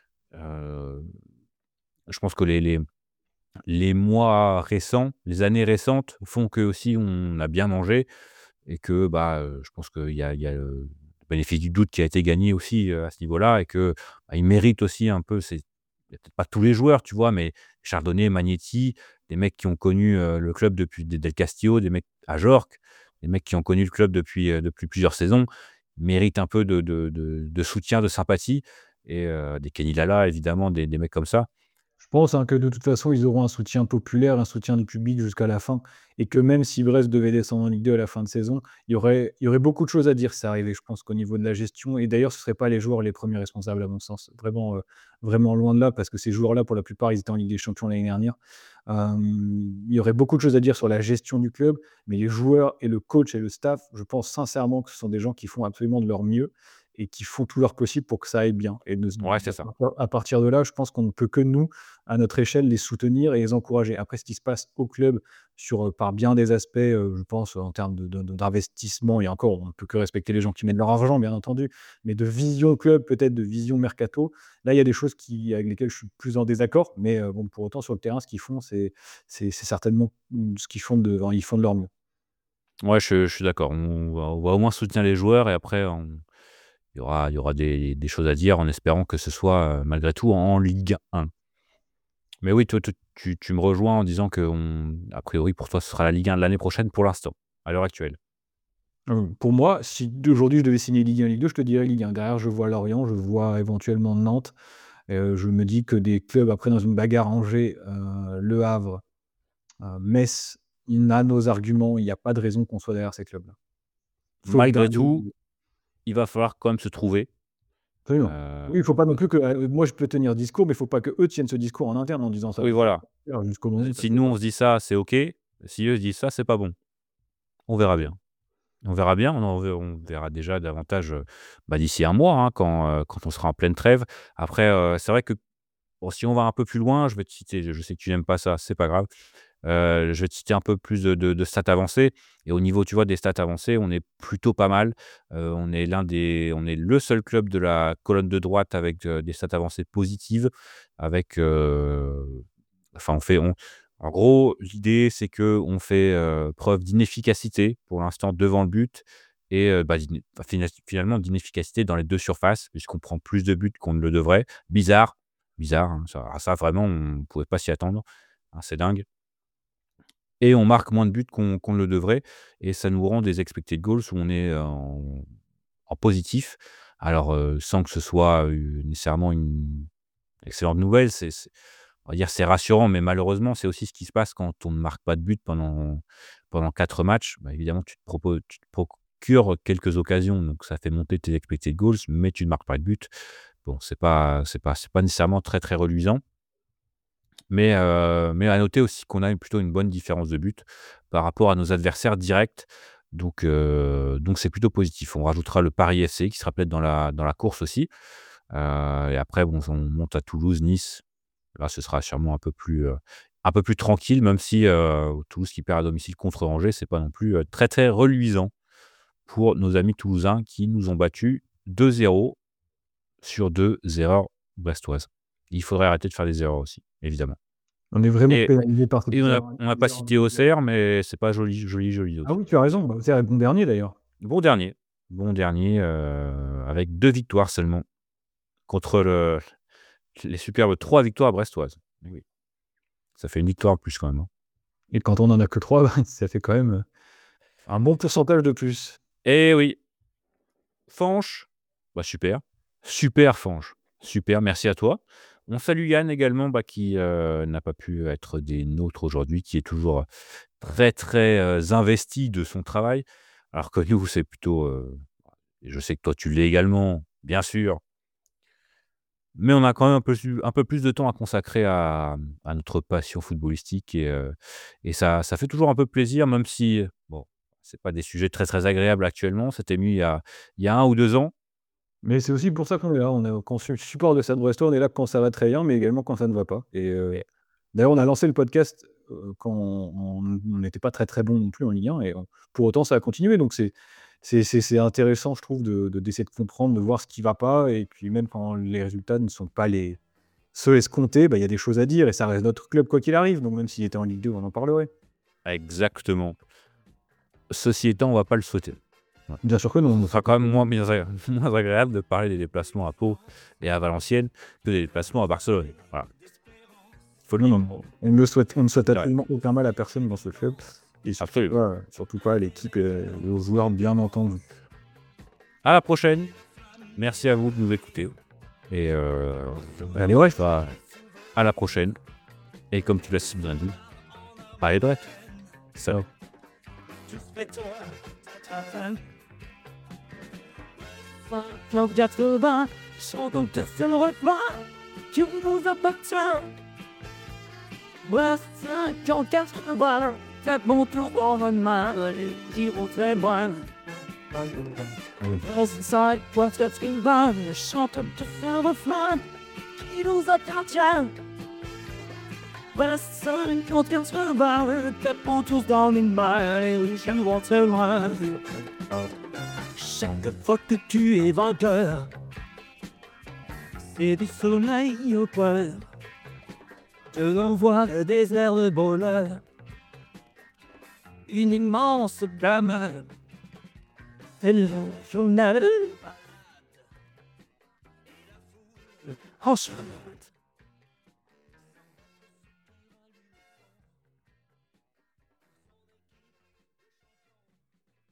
Heu, je pense que les les les mois récents, les années récentes font qu'aussi on a bien mangé et que, bah, heu, je pense qu'il y a il y a le bénéfice du doute qui a été gagné aussi, heu, à ce niveau-là et que, bah, ils méritent aussi un peu c'est il y a peut-être pas tous les joueurs, tu vois? Mais Chardonnay, Magnetti, des mecs qui ont connu, heu, le club depuis des Del Castillo, des mecs à Jorque, des mecs qui ont connu le club depuis, heu, depuis plusieurs saisons, méritent un peu de de de de soutien, de sympathie et heu, des Kenny Lala évidemment, des des mecs comme ça. Je pense, hein, que de toute façon, ils auront un soutien populaire, un soutien du public jusqu'à la fin et que même si Brest devait descendre en Ligue deux à la fin de saison, il y aurait il y aurait beaucoup de choses à dire si ça arrivait, je pense qu'au niveau de la gestion et d'ailleurs, ce ne seraient pas les joueurs les premiers responsables à mon sens. Vraiment, heu, vraiment loin de là parce que ces joueurs-là, pour la plupart, ils étaient en Ligue des champions l'année dernière. Hem, il y aurait beaucoup de choses à dire sur la gestion du club, mais les joueurs et le coach et le staff, je pense sincèrement que ce sont des gens qui font absolument de leur mieux et qui font tout leur possible pour que ça aille bien et de Ouais, c'est à ça. partir à partir de là, je pense qu'on ne peut que nous, à notre échelle, les soutenir et les encourager. Après, ce qui se passe au club sur, heu, par bien des aspects, heu, je pense en termes de de de d'investissement et encore, on ne peut que respecter les gens qui mettent leur argent, bien entendu, mais de vision club, peut-être de vision mercato, là, il y a des choses qui avec lesquelles je suis plus en désaccord, mais heu, bon, pour autant, sur le terrain, ce qu'ils font, c'est c'est c'est certainement, mmh, ce qu'ils font de enfin, ils font de leur mieux. Ouais, je je suis d'accord. On va on va au moins soutenir les joueurs et après on il y aura il y aura des des choses à dire en espérant que ce soit, heu, malgré tout en Ligue un. Mais oui, toi, toi, tu tu me rejoins en disant qu'on a priori pour toi, ce sera la Ligue un de l'année prochaine pour l'instant, à l'heure actuelle. Heu, pour moi, si d'aujourd'hui je devais signer Ligue un, Ligue deux, je te dirais Ligue un. Derrière, je vois Lorient, je vois éventuellement Nantes. Heu, je me dis que des clubs après dans une bagarre Angers, heu, Le Havre, heu, Metz, on a nos arguments, il y a pas de raison qu'on soit derrière ces clubs-là. Sauf Malgré d'un tout, il va falloir quand même se trouver, absolument. heu, Oui, il faut pas non plus que, heu, moi je peux tenir discours, mais il faut pas qu'eux tiennent ce discours en interne en disant ça. oui, voilà. Jusqu'au moment où ça Si se nous, fait on pas. se dit ça, c'est OK. Si eux se disent ça, c'est pas bon. On verra bien. On verra bien, on en ve on verra déjà davantage, heu, bah, d'ici un mois, hein, quand, heu, quand on sera en pleine trêve. Après, heu, c'est vrai que Bon, si on va un peu plus loin, je vais te citer, je sais que tu n'aimes pas ça, c'est pas grave. Heu, je vais te citer un peu plus de de de stats avancées et au niveau, tu vois, des stats avancées, on est plutôt pas mal. Heu, on est l'un des on est le seul club de la colonne de droite avec, heu, des stats avancées positives avec, heu, enfin, on fait on en gros, l'idée, c'est qu'on fait, heu, preuve d'inefficacité pour l'instant devant le but et heu, bah, d'ine enfin, fina finalement d'inefficacité dans les deux surfaces puisqu'on prend plus de buts qu'on ne le devrait. Bizarre, bizarre, hein, ça ça vraiment, on ne pouvait pas s'y attendre, hein, c'est dingue. Et on marque moins de buts qu'on qu'on ne le devrait et ça nous rend des expected goals où on est en en positif. Alors, heu, sans que ce soit, heu, nécessairement une excellente nouvelle, c'est c'est on va dire, c'est rassurant, mais malheureusement, c'est aussi ce qui se passe quand on ne marque pas de but pendant pendant quatre matchs. Bah, évidemment, tu te proposes tu te procures quelques occasions, donc ça fait monter tes expected goals, mais tu ne marques pas de but. Bon, c'est pas c'est pas c'est pas nécessairement très, très reluisant. Mais, heu, mais à noter aussi qu'on a plutôt une bonne différence de but par rapport à nos adversaires directs. Donc, heu, donc c'est plutôt positif. On rajoutera le Paris F C qui sera peut-être dans la dans la course aussi. Heu et après bon, on monte à Toulouse, Nice. Là, ce sera sûrement un peu plus, heu, un peu plus tranquille, même si, heu, Toulouse qui perd à domicile contre Angers, c'est pas non plus, heu, très, très reluisant pour nos amis toulousains qui nous ont battus deux zéro sur deux erreurs brestoises. Il faudrait arrêter de faire des erreurs aussi, évidemment. On est vraiment Et pénalisé par et toutes on les a erreurs on n'a pas les erreurs cité individuelles. Auxerre, mais c'est pas joli, joli, joli Ah aussi. oui, tu as raison, bah, Auxerre est bon dernier d'ailleurs. Bon dernier, bon dernier, heu, avec deux victoires seulement contre le les superbes trois victoires brestoises. Eh oui, ça fait une victoire en plus quand même, hein. Et quand on en a que trois, bah, ça fait quand même, heu, un bon pourcentage de plus. Eh oui! Fanche, bah, super, super Fanche, super, merci à toi. On salue Yann également, bah, qui, heu, n'a pas pu être des nôtres aujourd'hui, qui est toujours, heu, très, très, heu, investi de son travail. Alors que nous, c'est plutôt, heu, je sais que toi tu l'es également, bien sûr. Mais on a quand même un peu su un peu plus de temps à consacrer à, mmh, à notre passion footballistique et heu et ça ça fait toujours un peu plaisir même si, heu, bon, c'est pas des sujets très, très agréables actuellement. C'était mieux il y a il y a un ou deux ans. Mais c'est aussi pour ça qu'on est là, on est quand on supporte le Stade Brestois, on est là quand ça va très bien, mais également quand ça ne va pas et heu, Et d'ailleurs on a lancé le podcast, heu, quand on on n'était pas très, très bon non plus en Ligue un et heu, pour autant ça a continué donc c'est c'est c'est c'est intéressant je trouve de de d'essayer de comprendre, de voir ce qui va pas et puis même quand les résultats ne sont pas les ceux escomptés, bah, il y a des choses à dire et ça reste notre club quoi qu'il arrive, donc même s'il était en Ligue deux, on en parlerait. exactement. Ceci étant, on va pas le souhaiter. Ouais. Bien sûr que non, Ce sera quand même moins bien agré moins agréable de parler des déplacements à Pau et à Valenciennes que des déplacements à Barcelone. Voilà. Faut le non, dire. non, non, on ne le souhaite on ne souhaite C'est vrai. absolument aucun mal à personne dans ce club et surtout Absolument. pas surtout pas à l'équipe et aux joueurs bien entendu. À la prochaine. Merci à vous de nous écouter et heu, Allez ouais. bah, à la prochaine et comme tu l'as si bien dit, allez Drette. Ciao. Club quatre-vingts, sans doute c'est le repas, tu nous appartiens. Ouais, cinquante quatre-vingts, c'est mon tour dans une main, les tirs très loin. Inside, toi, c'est ce qu'il va, je chante de faire refrain, qui nous appartient. Ouais, cinquante quatre-vingts, c'est mon tour dans une main, les tirs très loin. Chaque fois que tu es vainqueur, c'est du soleil au cœur. Je renvoie le désert de bonheur, une immense clameur. C'est le journal. Ensuite,